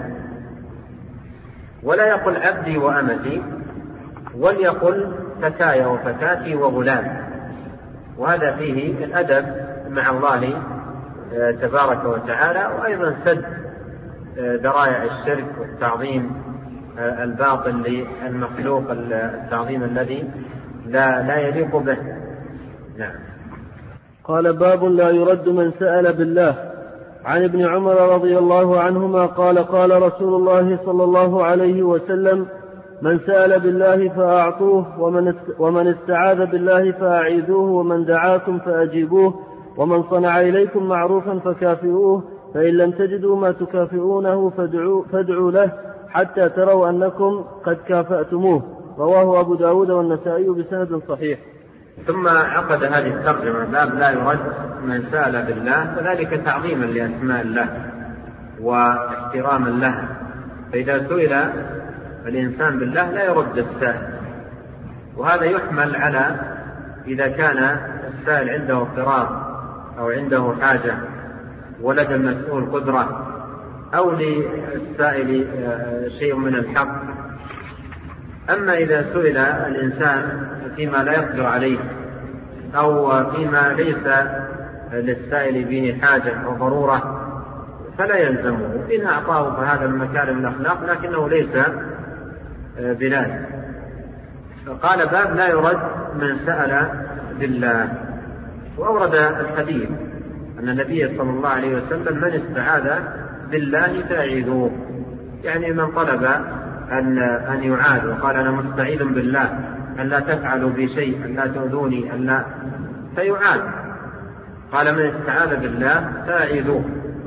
ولا يقل عبدي وأمتي، وليقل فتاي وفتاتي وغلام. وهذا فيه الأدب مع الله تبارك وتعالى، وأيضا سد ذرائع الشرك والتعظيم الباطل للمخلوق، التعظيم الذي لا, لا يليق به. نعم. قال باب لا يرد من سأل بالله. عن ابن عمر رضي الله عنهما قال قال رسول الله صلى الله عليه وسلم من سأل بالله فأعطوه، ومن ومن استعاذ بالله فأعيذوه، ومن دعاكم فأجيبوه، ومن صنع إليكم معروفا فكافئوه، فإن لم تجدوا ما تكافئونه فادعوا, فادعوا له حتى تروا أنكم قد كافأتموه. رواه أبو داود والنسائي بسند صحيح. ثم عقد هذه الترجمة باب لا يرد من سأل بالله، وذلك تعظيما لأسماء الله واحتراما لها. فإذا سئل الإنسان بالله لا يرد السائل، وهذا يحمل على إذا كان السائل عنده اضطرار أو عنده حاجة ولدى المسؤول قدرة، أو للسائل شيء من الحق. أما إذا سئل الإنسان فيما لا يقدر عليه أو فيما ليس للسائل به حاجة أو ضرورة فلا يلزمه، إن أعطاه فهذا من مكارم الأخلاق، لكنه ليس بلازم. قال باب لا يرد من سأل بالله. وأورد الحديث أن النبي صلى الله عليه وسلم من استعاذ بالله فأعيذوه، يعني من طلب أن أن يعاذ وقال أنا مستعيذ بالله أن لا تفعلوا بي شيء، أن لا تؤذوني، أن لا، فيعاذ. قال من استعاذ بالله فأعيذوه.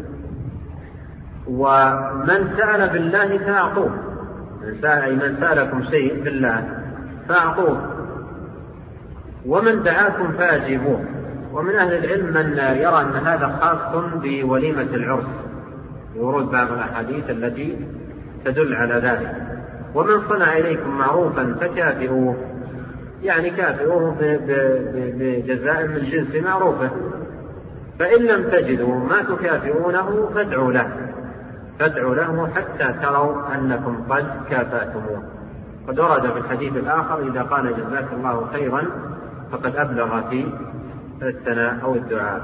ومن سأل بالله فأعطوه، من سأل من سألكم شيء بالله فأعطوه، ومن دعاكم فأجيبوه. ومن أهل العلم من يرى أن هذا خاص بوليمة العرس، ورود بعض الأحاديث التي تدل على ذلك. ومن صنع إليكم معروفا فكافئوه، يعني كافئوه بجزاء من جنس معروفه. فإن لم تجدوا ما تكافئونه فادعوا له، فادعوا له حتى تروا أنكم قد كافأتموه. قد ورد في الحديث الآخر إذا قال جزاك الله خيرا فقد أبلغ في الثناء أو الدعاء.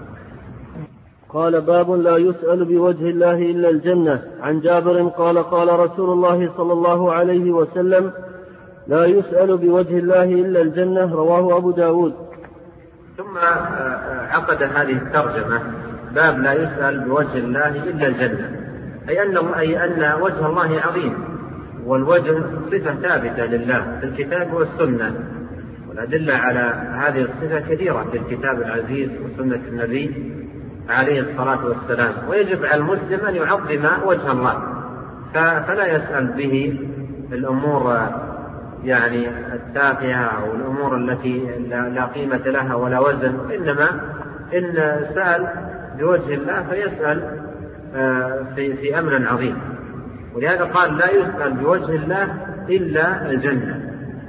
قال باب لا يسأل بوجه الله إلا الجنة. عن جابر قال قال رسول الله صلى الله عليه وسلم لا يسأل بوجه الله إلا الجنة، رواه أبو داود. ثم عقد هذه الترجمة باب لا يسأل بوجه الله إلا الجنة، أي أنه أي أن وجه الله عظيم، والوجه صفة ثابتة لله في الكتاب والسنة، والأدلة على هذه الصفة كثيرة في الكتاب العزيز وسنة النبي عليه الصلاة والسلام. ويجب على المسلم أن يعظم وجه الله، فلا يسأل به الأمور يعني التافهة أو الأمور التي لا قيمة لها ولا وزن، إنما إن سأل بوجه الله فيسأل في, في أمر عظيم. ولهذا قال لا يسأل بوجه الله إلا الجنة.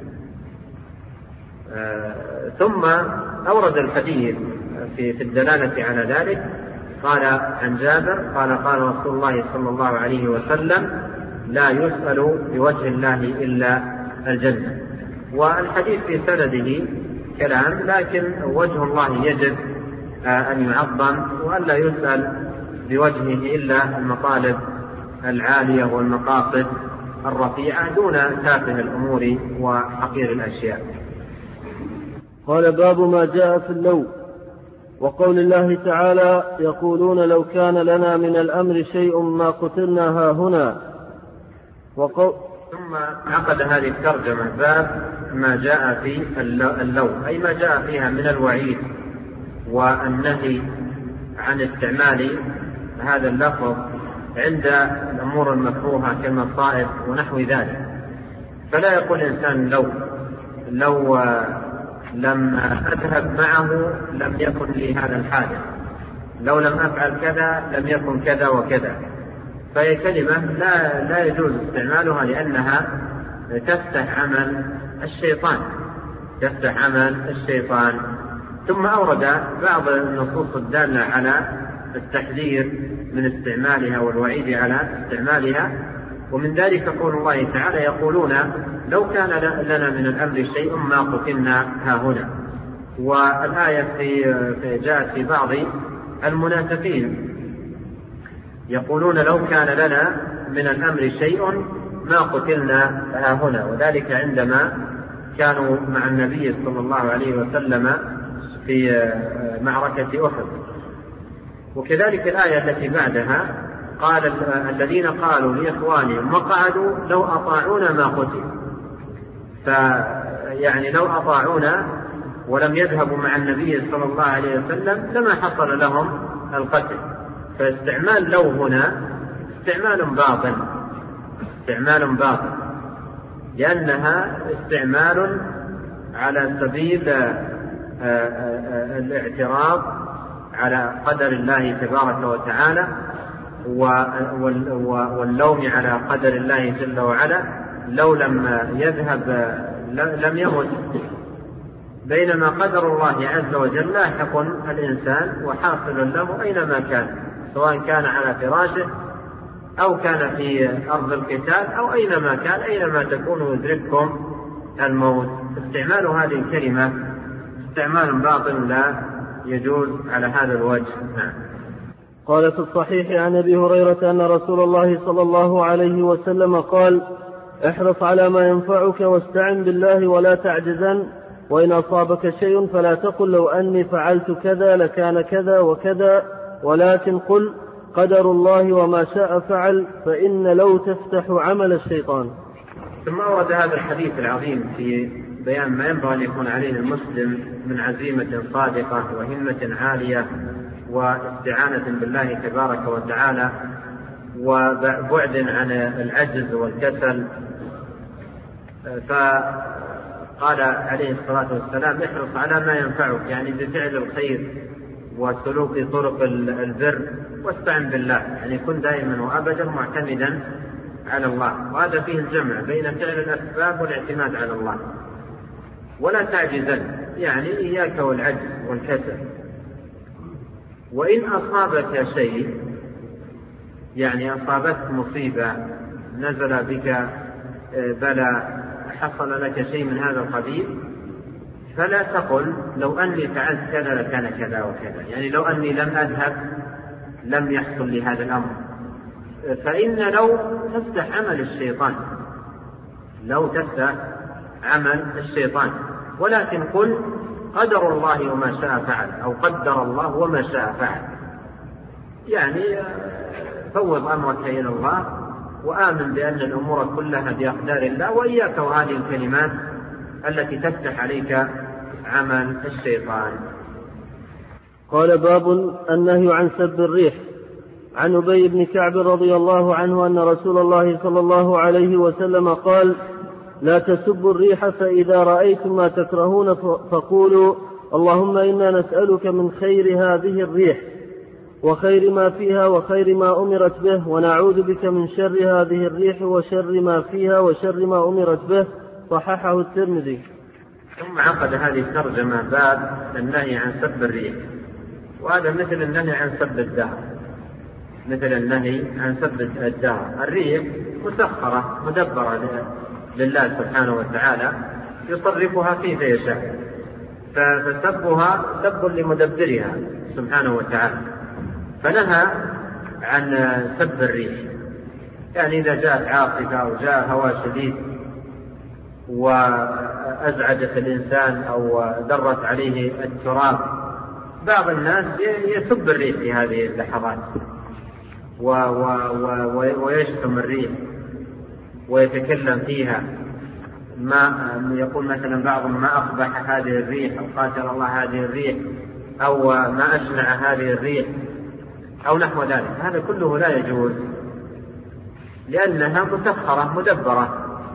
ثم أورد الحديث في, في الدلالة على ذلك. قال عن جابر قال قال رسول الله صلى الله عليه وسلم لا يسأل بوجه الله إلا الجنة. والحديث في سنده كلام، لكن وجه الله يجب أن يعظم، وأن لا يسأل بوجهه إلا المطالب العالية والمقاصد الرفيعة دون تافه الأمور وحقير الأشياء. قال باب ما جاء في اللو، وقول الله تعالى يقولون لو كان لنا من الأمر شيء ما قتلنا هاهنا. وقول ثم عقد هذه الترجمة باب ما جاء في اللو، أي ما جاء فيها من الوعيد والنهي عن استعمال هذا اللفظ عند الأمور المكروهة كالمصائب ونحو ذلك. فلا يقول إنسان لو لو لم أذهب معه لم يكن لي هذا الحادث، لو لم أفعل كذا لم يكن كذا وكذا. فهي كلمة لا, لا يجوز استعمالها، لأنها تفتح عمل الشيطان تفتح عمل الشيطان. ثم أورد بعض النصوص الدالة على التحذير من استعمالها والوعيد على استعمالها. ومن ذلك قول الله تعالى يقولون لو كان لنا من الأمر شيء ما قتلنا هاهنا. والآية في جاءت في بعض المنافقين يقولون لو كان لنا من الأمر شيء ما قتلنا هاهنا، وذلك عندما كانوا مع النبي صلى الله عليه وسلم في معركة أحد. وكذلك الآية التي بعدها قال الذين قالوا لإخوانهم وقعدوا لو أطاعونا ما قتل، فيعني لو أطاعونا ولم يذهبوا مع النبي صلى الله عليه وسلم لما حصل لهم القتل. فاستعمال لو هنا استعمال باطل استعمال باطل لأنها استعمال على سبيل الاعتراض على قدر الله تبارك وتعالى واللوم على قدر الله جل وعلا. لو لم يذهب لم يمت، بينما قدر الله عز وجل لاحق الإنسان وحاصل له أينما كان، سواء كان على فراشه أو كان في أرض القتال أو أينما كان، أينما تكونوا يدرككم الموت. استعمال هذه الكلمة استعمال باطل لا يجوز على هذا الوجه. نعم. قال في الصحيح عن أبي هريرة أن رسول الله صلى الله عليه وسلم قال احرص على ما ينفعك واستعن بالله ولا تعجزن وإن أصابك شيء فلا تقل لو أني فعلت كذا لكان كذا وكذا، ولكن قل قدر الله وما شاء فعل، فإن لو تفتح عمل الشيطان. ثم أورد هذا الحديث العظيم في بيان ما ينبغي أن يكون عليه المسلم من عزيمة صادقة وهمة عالية واستعانة بالله تبارك وتعالى وبعد عن العجز والكسل. فقال عليه الصلاة والسلام احرص على ما ينفعك، يعني بفعل الخير وسلوك طرق البر، واستعن بالله، يعني كن دائما وأبدا معتمدا على الله. وهذا فيه الجمع بين فعل الأسباب والاعتماد على الله. ولا تعجزن، يعني إياك والعجز والكسل. وإن أصابك شيء، يعني أصابتك مصيبة، نزل بك بلاء، حصل لك شيء من هذا القبيل، فلا تقل لو أني فعلت كذا لكان كذا وكذا، يعني لو أني لم أذهب لم يحصل لي هذا الأمر. فإن لو تفتح عمل الشيطان، لو تفتح عمل الشيطان، ولكن قل قدر الله وما شاء فعل، أو قدر الله وما شاء فعل، يعني فوض أمرك إلى الله وآمن بأن الأمور كلها بأقدار الله، وإياك وهذه الكلمات التي تفتح عليك عمل الشيطان. قال باب النهي عن سب الريح. عن أبي بن كعب رضي الله عنه أن رسول الله صلى الله عليه وسلم قال لا تسبوا الريح، فإذا رأيتم ما تكرهون فقولوا اللهم إنا نسألك من خير هذه الريح وخير ما فيها وخير ما أمرت به، ونعوذ بك من شر هذه الريح وشر ما فيها وشر ما أمرت به. صححه الترمذي. ثم عقد هذه الترجمة باب النهي عن سب الريح، وهذا مثل النهي عن سب الدهر، مثل النهي عن سب الدهر. الريح مسخرة مدبرة لله سبحانه وتعالى يصرفها كيف يشاء، فسبها سب لمدبرها سبحانه وتعالى. فنهى عن سب الريح، يعني إذا جاءت عاصفة أو جاء هواء شديد وأزعجت الإنسان أو درت عليه التراب، بعض الناس يسب الريح في هذه اللحظات و و و ويشتم الريح ويتكلم فيها، ما يقول مثلا بعضهم ما أقبح هذه الريح، أو قاتل الله هذه الريح، أو ما أشنع هذه الريح، أو نحو ذلك. هذا كله لا يجوز، لأنها مسخرة مدبرة،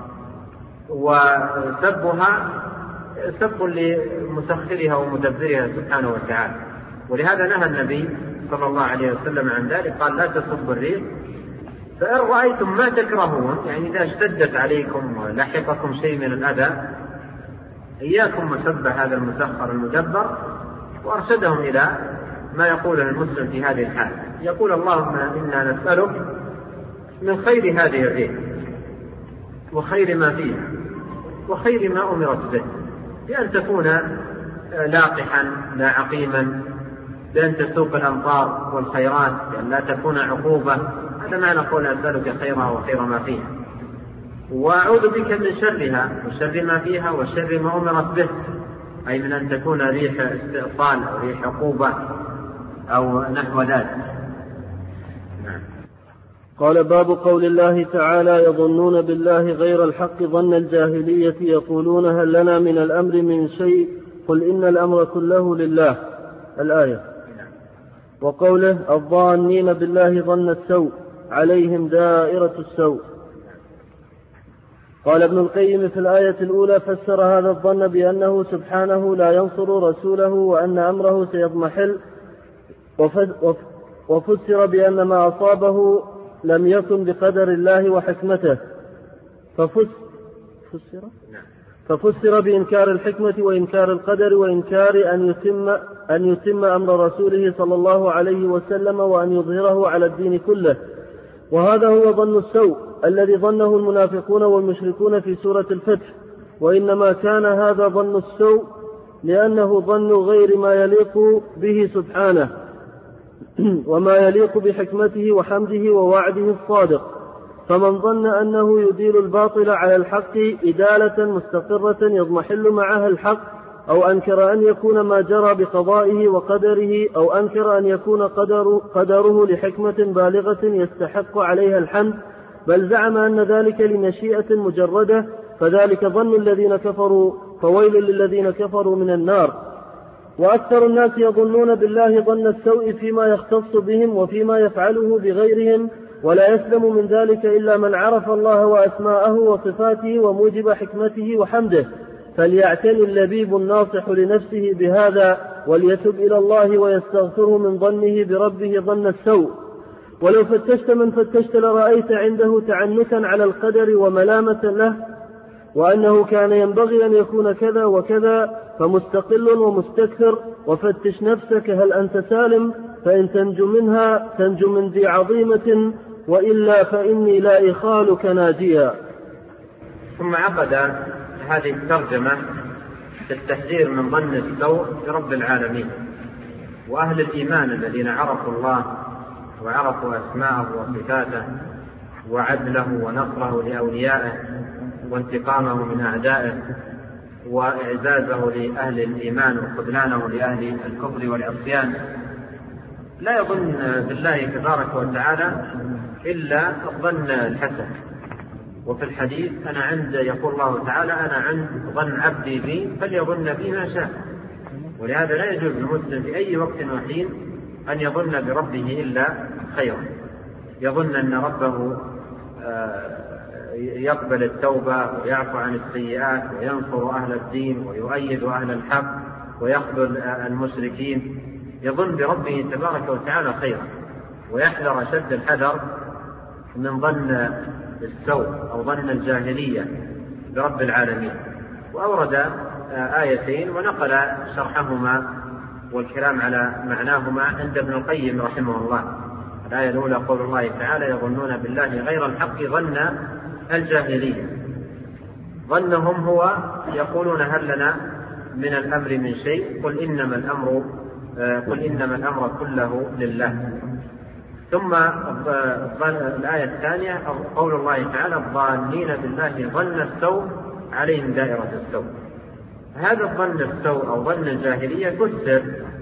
وسبها سب لمسخرها ومدبرها سبحانه وتعالى. ولهذا نهى النبي صلى الله عليه وسلم عن ذلك، قال لا تسبوا الريح، فإن رأيتم ما تكرهون، يعني إذا اشتدت عليكم ولحقكم شيء من الأذى، إياكم مسب هذا المسخر المدبر. وأرشدهم إلى ما يقوله المسلم في هذه الحال، يقول اللهم إنا نسألك من خير هذه الريح وخير ما فيها وخير ما أمرت به، بأن تكون لاقحا لا عقيما، بأن تسوق الأمطار والخيرات، بأن لا تكون عقوبة. هذا معنى قول أسألك خيرها وخير ما فيها، وأعوذ بك من شرها وشر ما فيها وشر ما أمرت به، أي من أن تكون ريح استئصال أو ريح عقوبة أو نحو ذلك. نعم. قال باب قول الله تعالى يظنون بالله غير الحق ظن الجاهلية يقولون هل لنا من الأمر من شيء قل إن الأمر كله لله، الآية. وقوله الظانين بالله ظن السوء عليهم دائرة السوء. قال ابن القيم في الآية الأولى فسر هذا الظن بأنه سبحانه لا ينصر رسوله وأن أمره سيضمحل، وفسر بأن ما أصابه لم يكن بقدر الله وحكمته، ففسر, ففسر بإنكار الحكمة وإنكار القدر وإنكار أن يتم, أن يتم أمر رسوله صلى الله عليه وسلم وأن يظهره على الدين كله. وهذا هو ظن السوء الذي ظنه المنافقون والمشركون في سورة الفتح، وإنما كان هذا ظن السوء لأنه ظن غير ما يليق به سبحانه وما يليق بحكمته وحمده ووعده الصادق. فمن ظن أنه يديل الباطل على الحق إدالة مستقرة يضمحل معها الحق، أو أنكر أن يكون ما جرى بقضائه وقدره، أو أنكر أن يكون قدر قدره لحكمة بالغة يستحق عليها الحمد، بل زعم أن ذلك لمشيئة مجردة، فذلك ظن الذين كفروا، فويل للذين كفروا من النار. وأكثر الناس يظنون بالله ظن السوء فيما يختص بهم وفيما يفعله بغيرهم، ولا يسلم من ذلك إلا من عرف الله وأسماءه وصفاته وموجب حكمته وحمده، فليعتني اللبيب الناصح لنفسه بهذا، وليتب إلى الله ويستغفره من ظنه بربه ظن السوء. ولو فتشت من فتشت لرأيت عنده تعنتا على القدر وملامة له، وأنه كان ينبغي أن يكون كذا وكذا، فمستقل ومستكثر. وفتش نفسك هل أنت سالم، فإن تنجو منها تنجو من ذي عظيمة، وإلا فإني لا إخالك ناجيا. ثم عقد هذه الترجمة للتحذير من ظن السوء برب العالمين. وأهل الإيمان الذين عرفوا الله وعرفوا أسماءه وصفاته وعدله ونصره لأوليائه وانتقامه من أعدائه وإعزازه لأهل الإيمان وخذلانه لأهل الكفر والعصيان، لا يظن بالله تبارك وتعالى إلا الظن الحسن. وفي الحديث أنا عند يقول الله تعالى أنا عند ظن عبدي بي فليظن بي ما شاء. ولهذا لا يجوز للمسلم في أي وقت وحين أن يظن بربه إلا خيرا، يظن أن ربه يقبل التوبة ويعفو عن السيئات وينصر أهل الدين ويؤيد أهل الحق ويخذل المشركين، يظن بربه تبارك وتعالى خيرا، ويحذر شد الحذر من ظن السوء أو ظن الجاهلية برب العالمين. وأورد آيتين ونقل شرحهما والكلام على معناهما عند ابن القيم رحمه الله. الآية الأولى قول الله تعالى يظنون بالله غير الحق ظن الجاهلية، ظنهم هو يقولون هل لنا من الأمر من شيء، قل إنما الأمر قل إنما الأمر كله لله. ثم الآية الثانية قول الله تعالى الظانين بالله ظن السوء عليهم دائرة السوء. هذا الظن السوء أو ظن الجاهلية فسر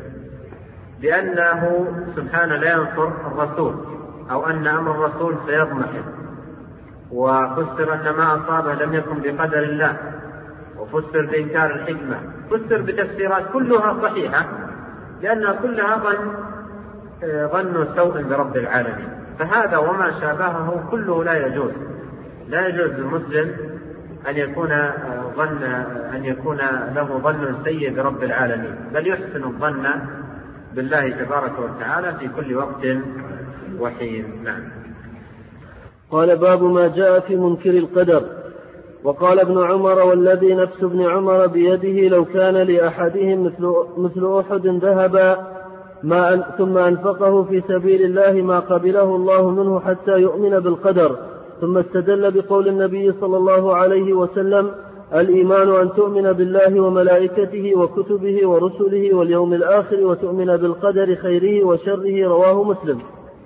بأنه سبحانه لا ينصر الرسول، أو أن أمر الرسول سيضمحل، وفسر أن ما أصابه لم يكن بقدر الله، وفسر بإنكار الحكمة، فسر بتفسيرات كلها صحيحة لأنها كلها ظن ظن سوء برب العالمين. فهذا وما شابهه كله لا يجوز لا يجوز للمسلم أن يكون ظن أن يكون له ظن سيء برب العالمين، بل يحسن الظن بالله تبارك وتعالى في كل وقت وحين. نعم. قال باب ما جاء في منكر القدر. وقال ابن عمر والذي نفس ابن عمر بيده لو كان لأحدهم مثل, مثل أحد ذهبا ما أن ثم أنفقه في سبيل الله ما قبله الله منه حتى يؤمن بالقدر. ثم استدل بقول النبي صلى الله عليه وسلم الإيمان أن تؤمن بالله وملائكته وكتبه ورسله واليوم الآخر وتؤمن بالقدر خيره وشره. رواه مسلم.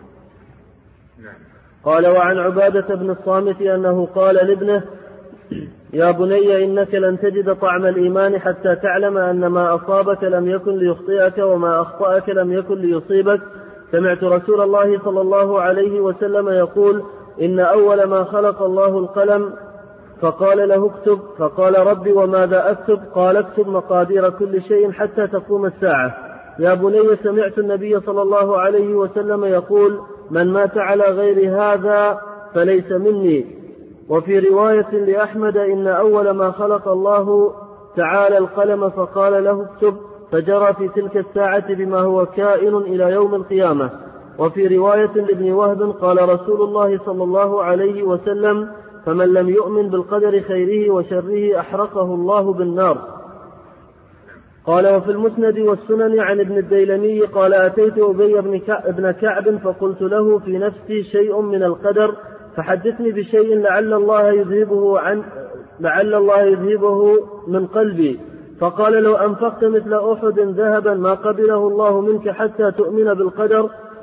قال وعن عبادة بن الصامت أنه قال لابنه يا بني إنك لن تجد طعم الإيمان حتى تعلم أن ما أصابك لم يكن ليخطئك وما أخطأك لم يكن ليصيبك. سمعت رسول الله صلى الله عليه وسلم يقول إن أول ما خلق الله القلم فقال له اكتب، فقال ربي وماذا أكتب؟ قال اكتب مقادير كل شيء حتى تقوم الساعة. يا بني سمعت النبي صلى الله عليه وسلم يقول من مات على غير هذا فليس مني. وفي رواية لأحمد إن أول ما خلق الله تعالى القلم فقال له اكتب، فجرى في تلك الساعة بما هو كائن إلى يوم القيامة. وفي رواية لابن وهب قال رسول الله صلى الله عليه وسلم فمن لم يؤمن بالقدر خيره وشره أحرقه الله بالنار. قال وفي المسند والسنن عن ابن الديلمي قال أتيت أبي بن كعب فقلت له في نفسي شيء من القدر فحدثني بشيء لعل الله يذهبه عن لعل الله يذهبه من قلبي. فقال لو أنفقت مثل أحد ذهبا ما قبله الله منك حتى تؤمن بالقدر.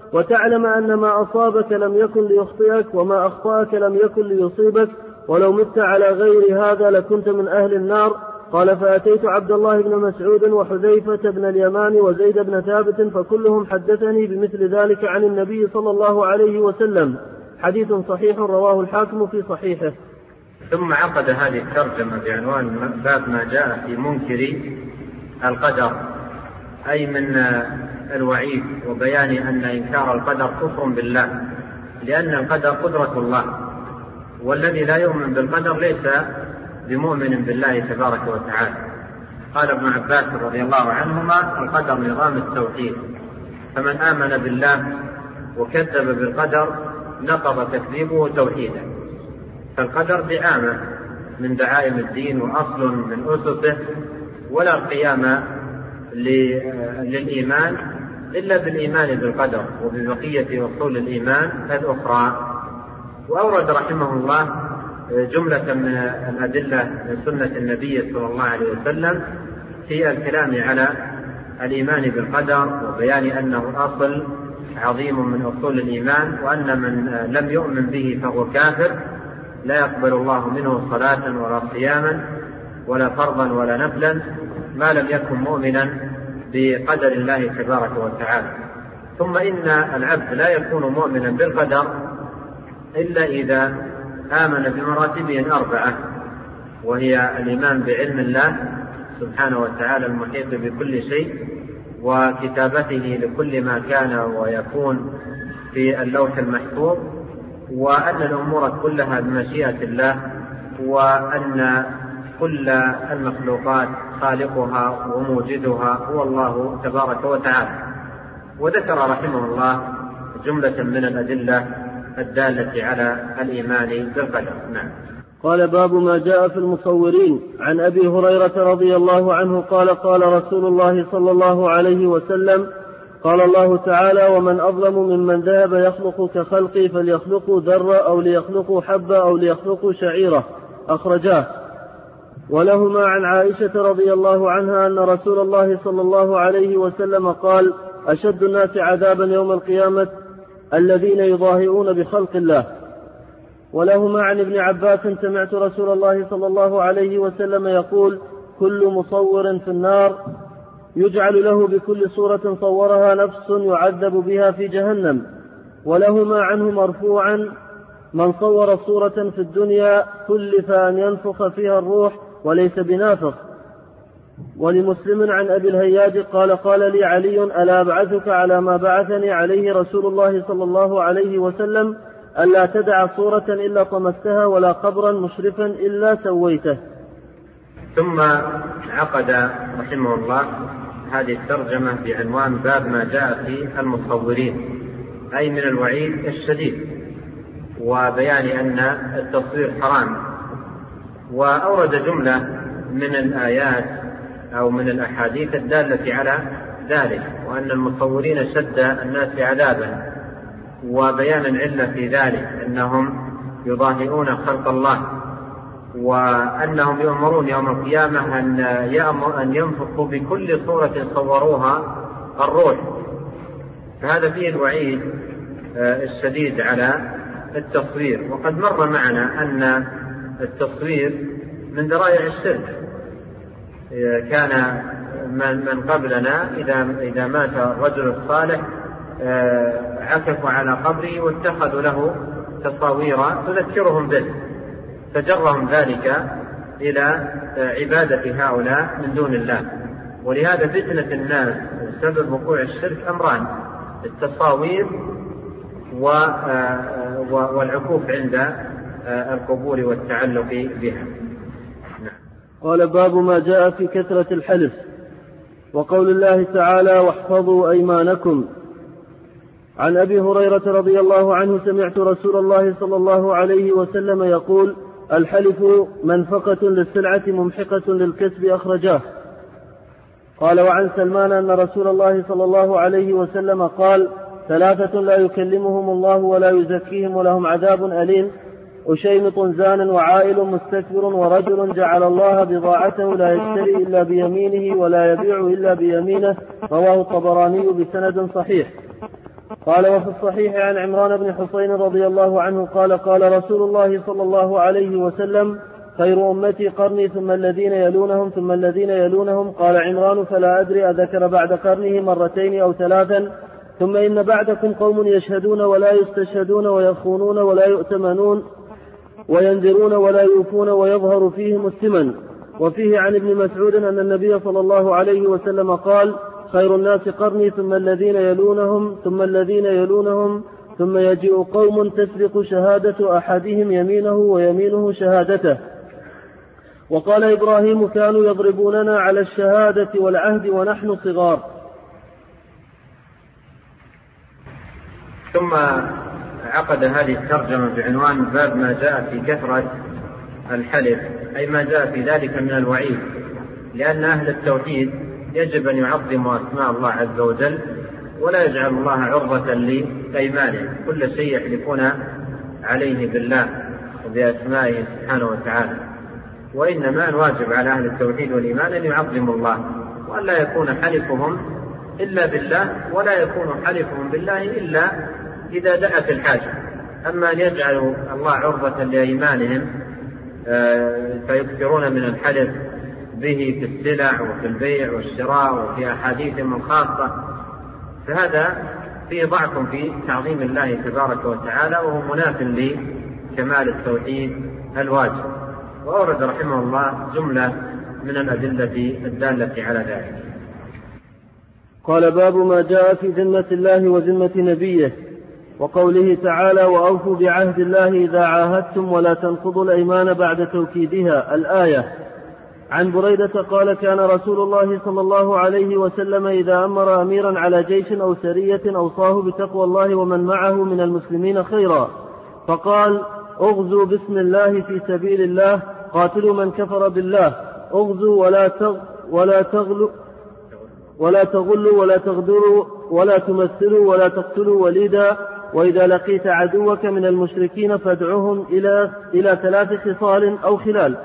وتعلم أن ما أصابك لم يكن ليخطئك وما أخطأك لم يكن ليصيبك ولو مت على غير هذا لكنت من أهل النار. قال فأتيت عبد الله بن مسعود وحذيفة بن اليمان وزيد بن ثابت فكلهم حدثني بمثل ذلك عن النبي صلى الله عليه وسلم. حديث صحيح رواه الحاكم في صحيحه. ثم عقد هذه الترجمة بعنوان باب ما جاء في منكر القدر، أي من الوعيد وبيان أن إنكار القدر كفر بالله، لأن القدر قدرة الله، والذي لا يؤمن بالقدر ليس بمؤمن بالله تبارك وتعالى. قال ابن عباس رضي الله عنهما: القدر نظام التوحيد، فمن آمن بالله وكذب بالقدر نقض تكذيبه توحيدا. فالقدر دعامة من دعائم الدين وأصل من أسسه، ولا قيام للإيمان إلا بالإيمان بالقدر وببقية أصول الإيمان الأخرى. وأورد رحمه الله جملة من الأدلة من سنة النبي صلى الله عليه وسلم في الكلام على الإيمان بالقدر وبيان أنه أصل عظيم من أصول الإيمان، وأن من لم يؤمن به فهو كافر، لا يقبل الله منه صلاة ولا صياما ولا فرضا ولا نفلا ما لم يكن مؤمنا بقدر الله تبارك وتعالى. ثم إن العبد لا يكون مؤمنا بالقدر إلا إذا آمن بمراتبه الأربعة، وهي الإيمان بعلم الله سبحانه وتعالى المحيط بكل شيء، وكتابته لكل ما كان ويكون في اللوح المحفوظ، وأن الأمور كلها بمشيئة الله، وأن كل المخلوقات خالقها وموجدها هو الله تبارك وتعالى. وذكر رحمه الله جملة من الأدلة الدالة على الإيمان بالقدر. نعم. قال باب ما جاء في المصورين. عن أبي هريرة رضي الله عنه قال قال رسول الله صلى الله عليه وسلم: قال الله تعالى: ومن أظلم ممن ذهب يخلق كخلقي فليخلقوا ذرة أو ليخلقوا حبة أو ليخلقوا شعيرة. أخرجاه. ولهما عن عائشة رضي الله عنها أن رسول الله صلى الله عليه وسلم قال: أشد الناس عذابا يوم القيامة الذين يضاهئون بخلق الله. ولهما عن ابن عباس: سمعت رسول الله صلى الله عليه وسلم يقول: كل مصور في النار يجعل له بكل صورة صورها نفس يعذب بها في جهنم. ولهما عنه مرفوعا: من صور صورة في الدنيا كلف أن ينفخ فيها الروح وليس بنافخ. ولمسلم عن أبي الهياج قال: قال لي علي: ألا أبعثك على ما بعثني عليه رسول الله صلى الله عليه وسلم: ألا تدع صورة إلا طمستها ولا قبرا مشرفا إلا سويته. ثم عقد رحمه الله هذه الترجمة بعنوان باب ما جاء في المصورين، أي من الوعيد الشديد وبيان أن التصوير حرام. وأورد جملة من الآيات أو من الأحاديث الدالة على ذلك، وأن المصورين شد الناس عذابا، وبيان العلة في ذلك أنهم يضاهئون خلق الله، وأنهم يؤمرون يوم القيامة أن ينفخوا بكل صورة صوروها الروح. فهذا فيه الوعيد الشديد على التصوير. وقد مر معنا أن التصوير من ذرائع الشرك. كان من قبلنا إذا إذا مات الرجل الصالح عكفوا على قبره واتخذوا له تصاوير تذكرهم به، فجرهم ذلك إلى عبادة هؤلاء من دون الله. ولهذا فتنة الناس سبب وقوع الشرك أمران: التصاوير والعكوف عند القبور والتعلق بها. قال باب ما جاء في كثرة الحلف. وقول الله تعالى: واحفظوا أيمانكم. عن أبي هريرة رضي الله عنه: سمعت رسول الله صلى الله عليه وسلم يقول: الحلف منفقة للسلعة ممحقة للكسب. أخرجاه. قال وعن سلمان أن رسول الله صلى الله عليه وسلم قال: ثلاثة لا يكلمهم الله ولا يزكيهم ولهم عذاب أليم: أشيمط زان وعائل مستكبر ورجل جعل الله بضاعته لا يشتري إلا بيمينه ولا يبيع إلا بيمينه. رواه الطبراني بسند صحيح. قال وفي الصحيح عن عمران بن حسين رضي الله عنه قال قال رسول الله صلى الله عليه وسلم خير أمتي قرني ثم الذين يلونهم ثم الذين يلونهم. قال عمران فلا أدري أذكر بعد قرنه مرتين أو ثلاثا. ثم إن بعدكم قوم يشهدون ولا يستشهدون ويخونون ولا يؤتمنون وينذرون ولا يوفون ويظهر فيهم السمن. وفيه عن ابن مسعود أن النبي صلى الله عليه وسلم قال خير الناس قرني ثم الذين يلونهم ثم الذين يلونهم ثم يجيء قوم تسبق شهادة أحدهم يمينه ويمينه شهادته. وقال إبراهيم كانوا يضربوننا على الشهادة والعهد ونحن صغار. ثم عقد هذه الترجمة بعنوان باب ما جاء في كثرة الحلف، أي ما جاء في ذلك من الوعيد، لأن أهل التوحيد يجب أن يعظموا أسماء الله عز وجل ولا يجعل الله عرضة لأيمانهم، كل شيء يحلفون عليه بالله وبأسمائه سبحانه وتعالى. وإنما الواجب على أهل التوحيد والإيمان أن يعظموا الله وأن لا يكون حلفهم إلا بالله، ولا يكون حلفهم بالله إلا إذا دعت الحاجة. أما أن يجعلوا الله عرضة لأيمانهم فيكثرون من الحلف به في السلع وفي البيع والشراء وفي أحاديثهم الخاصة، فهذا فيه ضعف في تعظيم الله تبارك وتعالى، وهو مناف لكمال التوحيد الواجب. وأورد رحمه الله جملة من الأدلة الدالة على ذلك. قال باب ما جاء في ذمة الله وذمة نبيه، وقوله تعالى وأوفوا بعهد الله إذا عاهدتم ولا تنقضوا الأيمان بعد توكيدها الآية. عن بريدة قال كان رسول الله صلى الله عليه وسلم إذا أمر أميرا على جيش أو سرية أوصاه بتقوى الله ومن معه من المسلمين خيرا، فقال اغزوا بسم الله في سبيل الله، قاتلوا من كفر بالله، اغزوا ولا تغ ولا تغلوا ولا تغلوا ولا تغدروا ولا تمثلوا ولا تقتلوا وليدا، وإذا لقيت عدوك من المشركين فادعوهم إلى إلى ثلاث خصال أو خلال،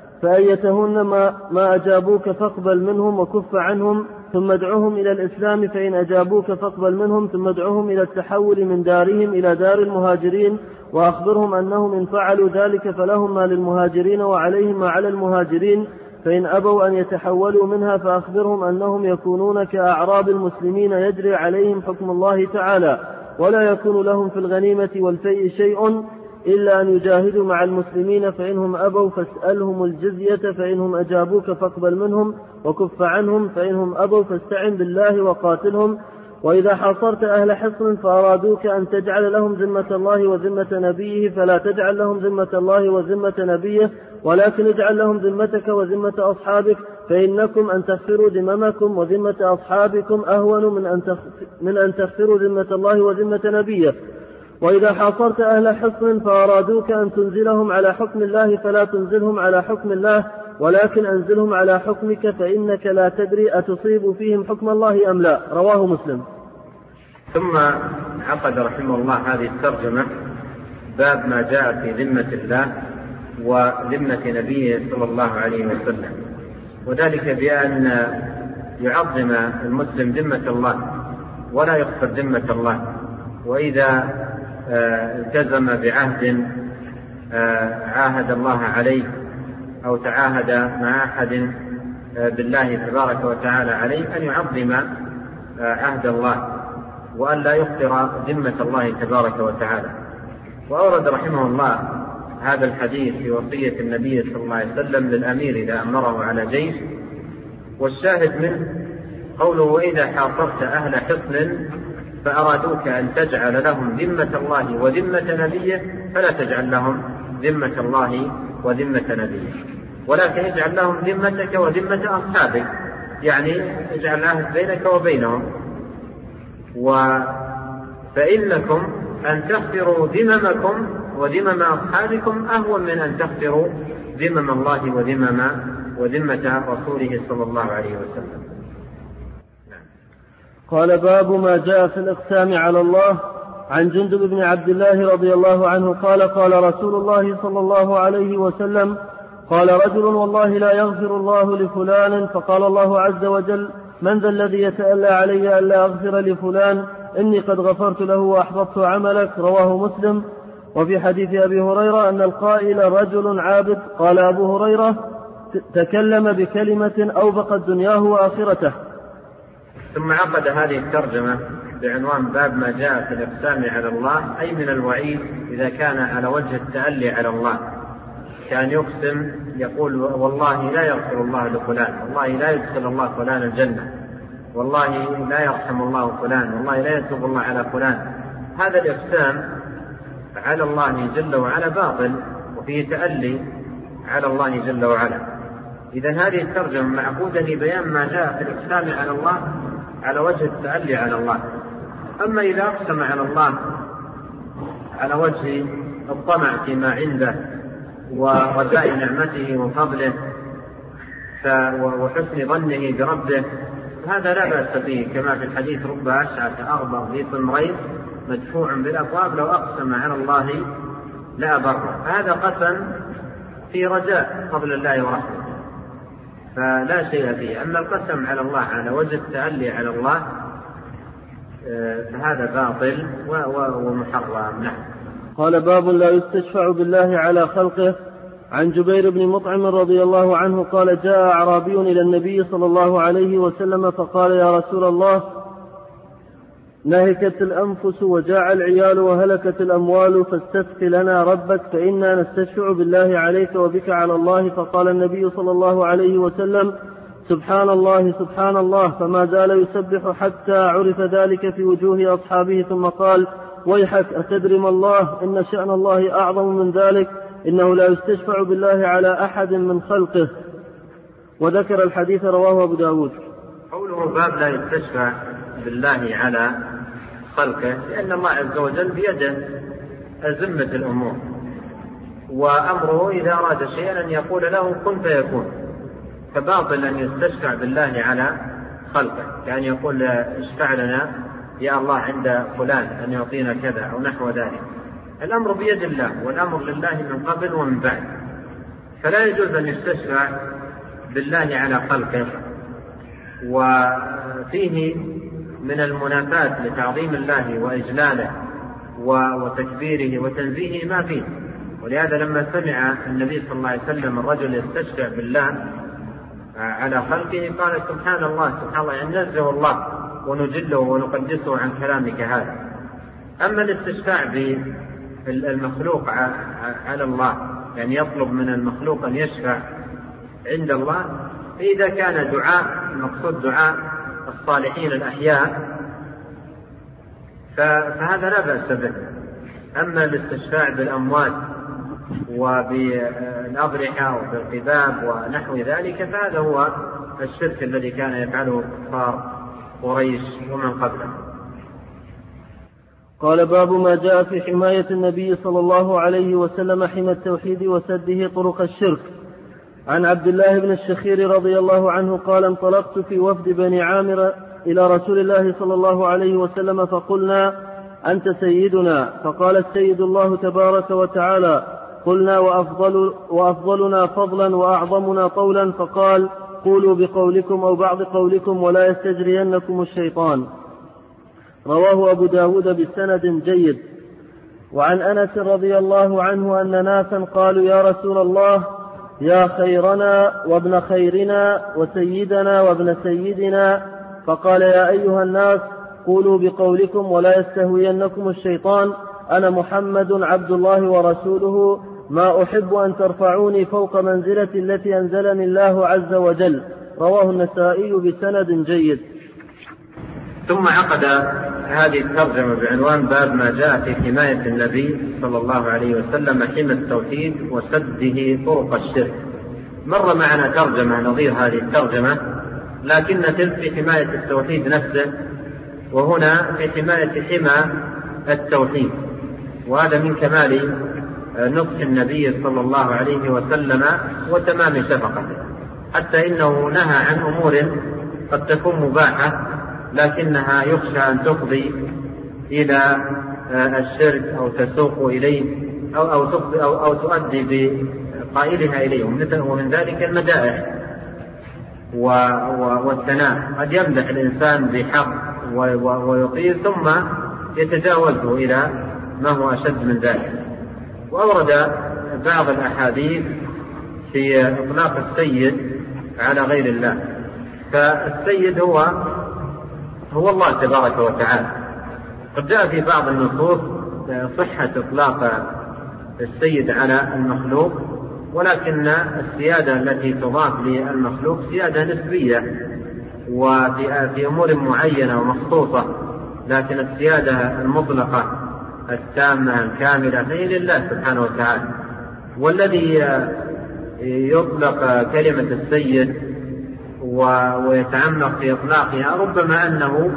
فأيتهن ما, ما أجابوك فاقبل منهم وكف عنهم، ثم ادعوهم إلى الإسلام، فإن أجابوك فاقبل منهم، ثم ادعوهم إلى التحول من دارهم إلى دار المهاجرين، وأخبرهم أنهم إن فعلوا ذلك فلهم ما للمهاجرين وعليهم ما على المهاجرين، فإن أبوا أن يتحولوا منها فأخبرهم أنهم يكونون كأعراب المسلمين يجري عليهم حكم الله تعالى، ولا يكون لهم في الغنيمة والفيء شيء إلا أن يجاهدوا مع المسلمين، فإنهم أبوا فاسألهم الجزية، فإنهم أجابوك فاقبل منهم وكف عنهم، فإنهم أبوا فاستعن بالله وقاتلهم. وإذا حاصرت أهل حصن فأرادوك أن تجعل لهم ذمة الله وذمة نبيه فلا تجعل لهم ذمة الله وذمة نبيه، ولكن اجعل لهم ذمتك وذمة أصحابك، فإنكم أن تغفروا ذممكم وذمة أصحابكم أهون من أن من أن تغفروا ذمة الله وذمة نبيه. وإذا حاصرت أهل حصن فأرادوك أن تنزلهم على حكم الله فلا تنزلهم على حكم الله، ولكن أنزلهم على حكمك، فإنك لا تدري أتصيب فيهم حكم الله أم لا. رواه مسلم. ثم عقد رحمه الله هذه الترجمة باب ما جاء في ذمة الله وذمة نبيه صلى الله عليه وسلم، وذلك بأن يعظم المسلم ذمة الله ولا يخفر ذمة الله، وإذا التزم بعهد عاهد الله عليه أو تعاهد مع أحد بالله تبارك وتعالى عليه أن يعظم عهد الله وأن لا يخفر ذمة الله تبارك وتعالى. وأورد رحمه الله هذا الحديث في وصية النبي صلى الله عليه وسلم للأمير إذا أمره على جيش، والشاهد منه قوله وإذا حاصرت أهل حصن فأرادوك أن تجعل لهم ذمة الله وذمة نبيه فلا تجعل لهم ذمة الله وذمة نبيه، ولكن اجعل لهم ذمتك وذمة أصحابك، يعني اجعل عهد بينك وبينهم. فإنكم أن تغفروا ذممكم وذمم أصحابكم أهون من أن تغفروا ذمم الله وذمم وذمة رسوله صلى الله عليه وسلم. قال باب ما جاء في الإقسام على الله. عن جندب بن عبد الله رضي الله عنه قال قال رسول الله صلى الله عليه وسلم قال رجل والله لا يغفر الله لفلان، فقال الله عز وجل من ذا الذي يتألى علي ألا أغفر لفلان؟ إني قد غفرت له وأحبطت عملك، رواه مسلم. وفي حديث أبي هريرة أن القائل رجل عابد، قال أبو هريرة تكلم بكلمة أوبقت دنياه وآخرته. ثم عقد هذه الترجمة بعنوان باب ما جاء في الإقسام على الله، أي من الوعيد إذا كان على وجه التألي على الله، كان يقسم يقول والله لا يغفر الله لفلان، والله لا يدخل الله فلان الجنة، والله لا يرحم الله فلان، والله لا يتوب الله على فلان. هذا الإقسام على الله جل وعلا باطل وفيه تألي على الله جل وعلا. إذن هذه الترجمة معقودة لبيان ما جاء في الإقسام على الله على وجه التألي على الله. أما إذا أقسم على الله على وجه الطمع فيما عنده ورجاء نعمته وفضله وحسن ظنه بربه، هذا لا بأس به، كما في الحديث رب أشعث أغبر ذي طمرين مدفوع بالأبواب لو أقسم على الله لا أبره. هذا قسم في رجاء فضل الله ورحمته فلا شيء فيه. أما القسم على الله على وجه التألي على الله فهذا باطل ومحرم. نعم. قال باب لا يستشفع بالله على خلقه. عن جبير بن مطعم رضي الله عنه قال جاء أعرابي إلى النبي صلى الله عليه وسلم فقال يا رسول الله نهكت الأنفس وجاع العيال وهلكت الأموال فاستسق لنا ربك فإنا نستشفع بالله عليك وبك على الله. فقال النبي صلى الله عليه وسلم سبحان الله سبحان الله، فما زال يسبح حتى عرف ذلك في وجوه أصحابه، ثم قال ويحك أتدري ما الله إن شأن الله أعظم من ذلك، إنه لا يستشفع بالله على أحد من خلقه. وذكر الحديث رواه أبو داود. قوله باب لا يستشفع بالله على خلقه، لأن الله عز وجل بيده أزمة الأمور، وأمره إذا أراد شيئا أن يقول له كن فيكون، فباطل أن يستشفع بالله على خلقه، كأن يقول اشفع لنا يا الله عند فلان أن يعطينا كذا أو نحو ذلك. الأمر بيد الله، والأمر لله من قبل ومن بعد، فلا يجوز أن يستشفع بالله على خلقه. وفيه من المنافاة لتعظيم الله وإجلاله وتكبيره وتنزيهه ما فيه. ولهذا لما سمع النبي صلى الله عليه وسلم الرجل يستشفع بالله على خلقه قال سبحان الله سبحان الله، يعني نزه الله ونجله ونقدسه عن كلامك هذا. أما الاستشفاع بالمخلوق على الله، يعني يطلب من المخلوق أن يشفع عند الله، فإذا كان دعاء المقصود دعاء الصالحين الأحياء فهذا لا بأس به. أما الاستشفاع بالأموات وبالأضرحة وبالقباب ونحو ذلك فهذا هو الشرك الذي كان يفعله كفار قريش ومن قبله. قال باب ما جاء في حماية النبي صلى الله عليه وسلم حمى التوحيد وسده طرق الشرك. عن عبد الله بن الشخير رضي الله عنه قال انطلقت في وفد بني عامر إلى رسول الله صلى الله عليه وسلم فقلنا أنت سيدنا، فقال السيد الله تبارك وتعالى. قلنا وأفضل وأفضلنا فضلا وأعظمنا طولا، فقال قولوا بقولكم أو بعض قولكم ولا يستجرينكم الشيطان. رواه أبو داود بسند جيد. وعن أنس رضي الله عنه أن ناسا قالوا يا رسول الله يا خيرنا وابن خيرنا وسيدنا وابن سيدنا، فقال يا أيها الناس قولوا بقولكم ولا يستهوينكم الشيطان، أنا محمد عبد الله ورسوله، ما أحب أن ترفعوني فوق منزلة التي أنزلني الله عز وجل. رواه النسائي بسند جيد. ثم عقد هذه الترجمة بعنوان باب ما جاء في حماية النبي صلى الله عليه وسلم حمى التوحيد وسده طرق الشرك. مر معنا ترجمة نظير هذه الترجمة، لكن تلك في حماية التوحيد نفسه، وهنا في حماية حمى التوحيد، وهذا من كمال نصح النبي صلى الله عليه وسلم وتمام شفقته، حتى إنه نهى عن أمور قد تكون مباحة لكنها يخشى أن تفضي إلى الشرك أو تسوق إليه أو, أو, أو, أو تؤدي بقائلها إليه، ومن ذلك المدائح والثناء. قد يمدح الإنسان بحق ويطيل ثم يتجاوزه إلى ما هو أشد من ذلك. وأورد بعض الأحاديث في إطلاق السيد على غير الله. فالسيد هو هو الله تبارك وتعالى. قد جاء في بعض النصوص صحة إطلاق السيد على المخلوق، ولكن السيادة التي تضاف للمخلوق سيادة نسبية وفي أمور معينة ومخصوصة، لكن السيادة المطلقة التامة الكاملة هي لله سبحانه وتعالى. والذي يطلق كلمة السيد ويتعمق في إطلاقها ربما أنه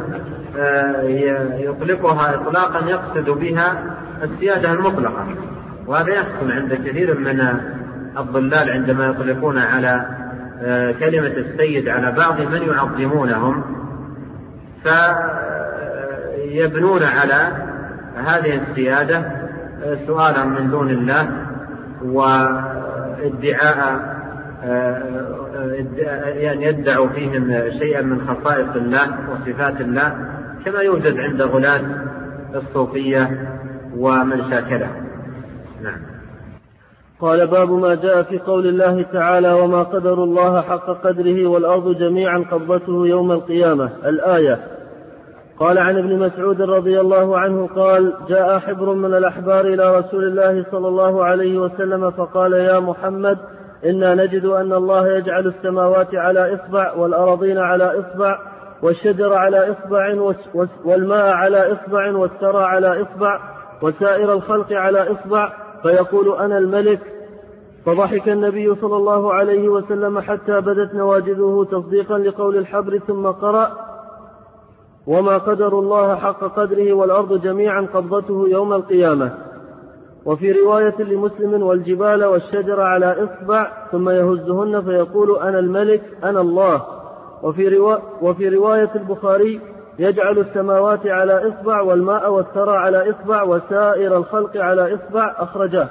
يطلقها إطلاقا يقصد بها السيادة المطلقة، وهذا يحصل عند كثير من الضلال عندما يطلقون على كلمة السيد على بعض من يعظمونهم، فيبنون على هذه السيادة سؤالا من دون الله وادعاء يعني يدعوا فيهم شيئا من خصائص الله وصفات الله، كما يوجد عند غلاة الصوفية ومن شاكله. نعم. قال باب ما جاء في قول الله تعالى وما قدر الله حق قدره والأرض جميعا قبضته يوم القيامة الآية. قال عن ابن مسعود رضي الله عنه قال جاء حبر من الأحبار إلى رسول الله صلى الله عليه وسلم فقال يا محمد إنا نجد أن الله يجعل السماوات على إصبع والأراضين على إصبع والشجر على إصبع والماء على إصبع والثرى على إصبع وسائر الخلق على إصبع فيقول أنا الملك. فضحك النبي صلى الله عليه وسلم حتى بدت نواجذه تصديقا لقول الحبر ثم قرأ وما قدر الله حق قدره والأرض جميعا قبضته يوم القيامة. وفي رواية لمسلم والجبال والشجر على إصبع ثم يهزهن فيقول أنا الملك أنا الله. وفي, روا وفي رواية البخاري يجعل السماوات على إصبع والماء والثرى على إصبع وسائر الخلق على إصبع أخرجه.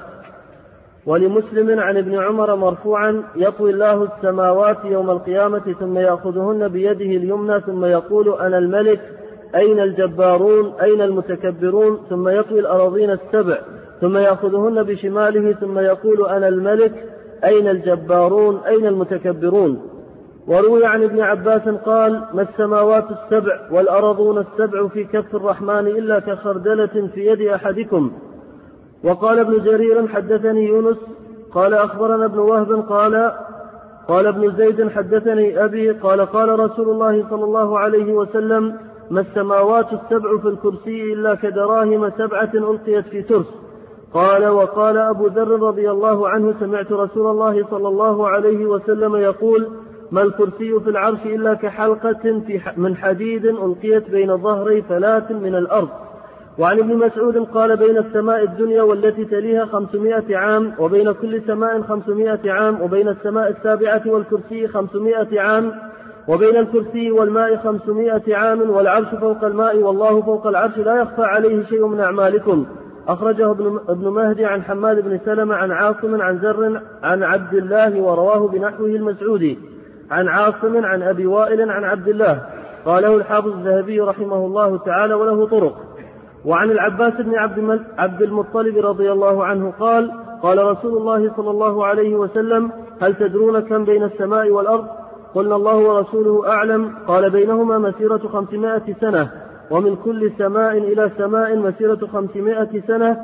ولمسلم عن ابن عمر مرفوعا يطوي الله السماوات يوم القيامة ثم يأخذهن بيده اليمنى ثم يقول أنا الملك أين الجبارون أين المتكبرون ثم يطوي الأراضين السبع ثم يأخذهن بشماله ثم يقول أنا الملك أين الجبارون أين المتكبرون. وروي عن ابن عباس قال ما السماوات السبع والأرضون السبع في كف الرحمن إلا كخردلة في يد أحدكم. وقال ابن جرير حدثني يونس قال أخبرنا ابن وهب قال قال ابن زيد حدثني أبي قال قال رسول الله صلى الله عليه وسلم ما السماوات السبع في الكرسي إلا كدراهم سبعة ألقيت في ترس. قال وقال أبو ذر رضي الله عنه سمعت رسول الله صلى الله عليه وسلم يقول ما الكرسي في العرش إلا كحلقة من حديد ألقيت بين ظهري فلاة من الأرض. وعن ابن مسعود قال بين السماء الدنيا والتي تليها خمسمائة عام وبين كل سماء خمسمائة عام وبين السماء السابعة والكرسي خمسمائة عام وبين الكرسي والماء خمسمائة عام والعرش فوق الماء والله فوق العرش لا يخفى عليه شيء من أعمالكم. أخرجه ابن مهدي عن حماد بن سلمة عن عاصم عن زر عن عبد الله ورواه بنحوه المسعودي عن عاصم عن أبي وائل عن عبد الله قاله الحافظ الذهبي رحمه الله تعالى وله طرق. وعن العباس بن عبد المطلب رضي الله عنه قال قال رسول الله صلى الله عليه وسلم هل تدرون كم بين السماء والأرض؟ قلنا الله ورسوله أعلم. قال بينهما مسيرة خمسمائة سنة ومن كل سماء إلى سماء مسيرة خمسمائة سنة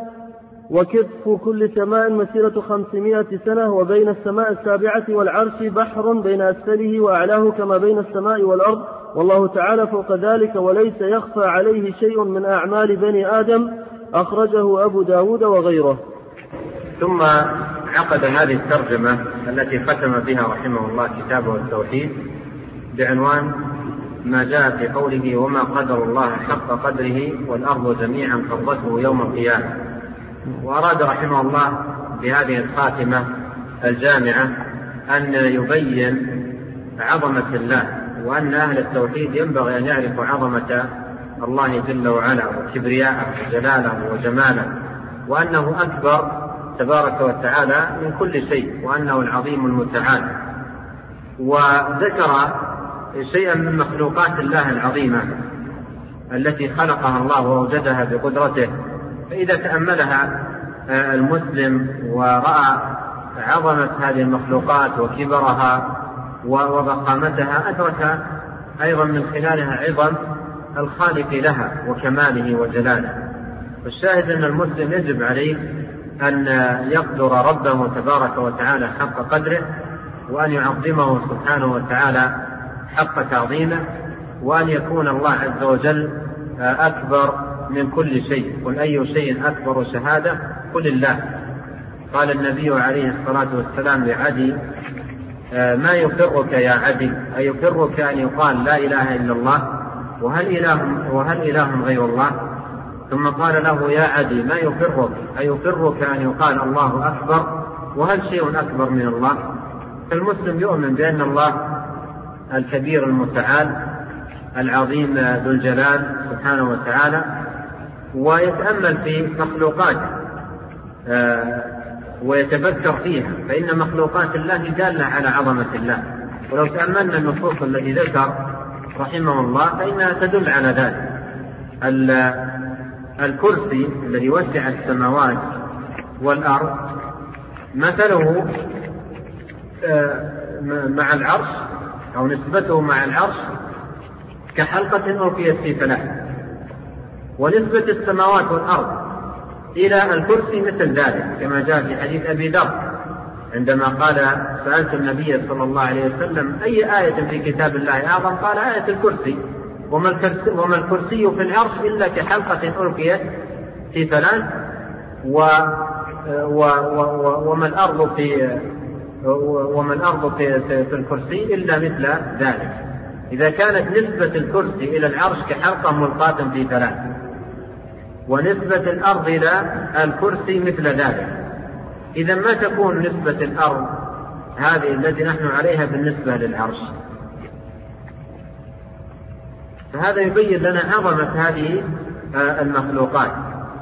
وكتف كل سماء مسيرة خمسمائة سنة وبين السماء السابعة والعرش بحر بين أسفله وأعلاه كما بين السماء والأرض والله تعالى فوق ذلك وليس يخفى عليه شيء من أعمال بني آدم. أخرجه أبو داود وغيره. ثم عقد هذه الترجمة التي ختم بها رحمه الله كتابه التوحيد بعنوان ما جاء في قوله وما قدر الله حق قدره والأرض جميعا قبضته يوم القيامة. وأراد رحمه الله بهذه الخاتمة الجامعة أن يبين عظمة الله وأن أهل التوحيد ينبغي أن يعرفوا عظمة الله جل وعلا وكبرياءه وجلاله وجماله وأنه أكبر تبارك وتعالى من كل شيء وأنه العظيم المتعال. وذكر شيئا من مخلوقات الله العظيمة التي خلقها الله وأوجدها بقدرته. فإذا تأملها المسلم ورأى عظمة هذه المخلوقات وكبرها وضخامتها أدرك أيضا من خلالها عظم الخالق لها وكماله وجلاله. والشاهد أن المسلم يجب عليه أن يقدر ربه تبارك وتعالى حق قدره، وأن يعظمه سبحانه وتعالى حق تعظيمه، وأن يكون الله عز وجل أكبر من كل شيء. قل أي شيء أكبر شهادة؟ قل الله. قال النبي عليه الصلاة والسلام لعدي: ما يقرك يا عدي؟ أيقرك أن يقال لا إله إلا الله؟ وهل إله, وهل إله غير الله؟ ثم قال له: يا عدي ما يقرك؟ أيقرك أن يقال الله أكبر؟ وهل شيء أكبر من الله؟ المسلم يؤمن بأن الله الكبير المتعال العظيم ذو الجلال سبحانه وتعالى، ويتأمل في مخلوقاته ويتفكر فيها، فإن مخلوقات الله دالة على عظمة الله. ولو تأملنا النصوص التي ذكر رحمه الله فإنها تدل على ذلك. الكرسي الذي وسع السماوات والأرض مثله مع العرش أو نسبته مع العرش كحلقة ألقيت في فلاة، ونسبة السماوات والأرض إلى الكرسي مثل ذلك، كما جاء في حديث أبي ذر عندما قال: سألت النبي صلى الله عليه وسلم أي آية في كتاب الله أعظم؟ قال: آية الكرسي. وما الكرسي, وما الكرسي في العرش إلا كحلقة ألقيت في فلاة، و و و وما الأرض في وما الأرض في, في الكرسي إلا مثل ذلك. إذا كانت نسبة الكرسي إلى العرش كحلقة ملقاة في فلاة، ونسبة الأرض إلى الكرسي مثل ذلك، إذا ما تكون نسبة الأرض هذه التي نحن عليها بالنسبة للعرش؟ فهذا يبين لنا عظمة هذه المخلوقات،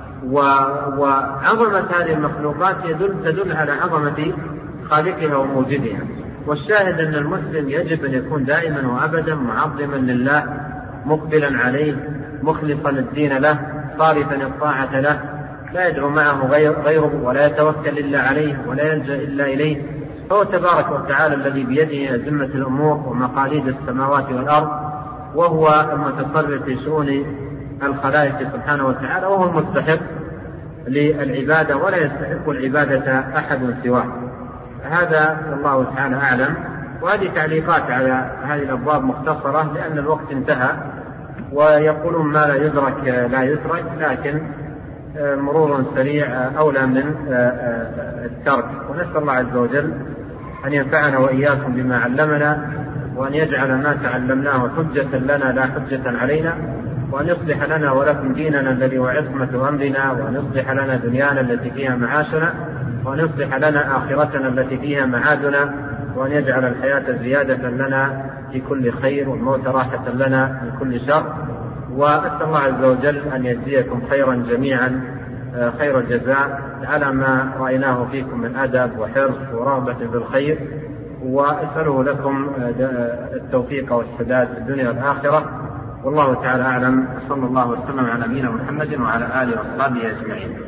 وعظمة هذه المخلوقات يدل تدل على عظمة خالقها وموجدها. والشاهد أن المسلم يجب أن يكون دائما وأبدا معظما لله، مقبلا عليه، مخلصا الدين له، صارفا الطاعة له، لا يدعو معه غيره، ولا يتوكل إلا عليه، ولا يلجأ إلا إليه. فهو تبارك وتعالى الذي بيده أزمة الأمور ومقاليد السماوات والأرض، وهو المتصرف في شؤون الخلائق سبحانه وتعالى، وهو المستحق للعبادة، ولا يستحق العبادة أحد سواه. هذا الله تعالى أعلم. وهذه تعليقات على هذه الأبواب مختصرة لأن الوقت انتهى، ويقولون ما لا يدرك لا يترك، لكن مرور سريع أولى من الترك. ونسأل الله عز وجل أن ينفعنا وإياكم بما علمنا، وأن يجعل ما تعلمناه حجة لنا لا حجة علينا، وأن يصلح لنا ولكم ديننا الذي هو عصمة أمرنا، وأن يصلح لنا دنيانا التي فيها معاشنا، وأن يصلح لنا آخرتنا التي فيها معادنا، وأن يجعل الحياة زيادة لنا في كل خير، والموت راحة لنا من كل شر. وأسأل الله عز وجل أن يجزيكم خيرا جميعا، خير الجزاء على ما رأيناه فيكم من أدب وحرص ورغبة بالخير، وأسأله لكم التوفيق والسداد في الدنيا والآخرة. والله تعالى أعلم. صلى الله وسلم على نبينا محمد وعلى آله وصحبه أجمعين.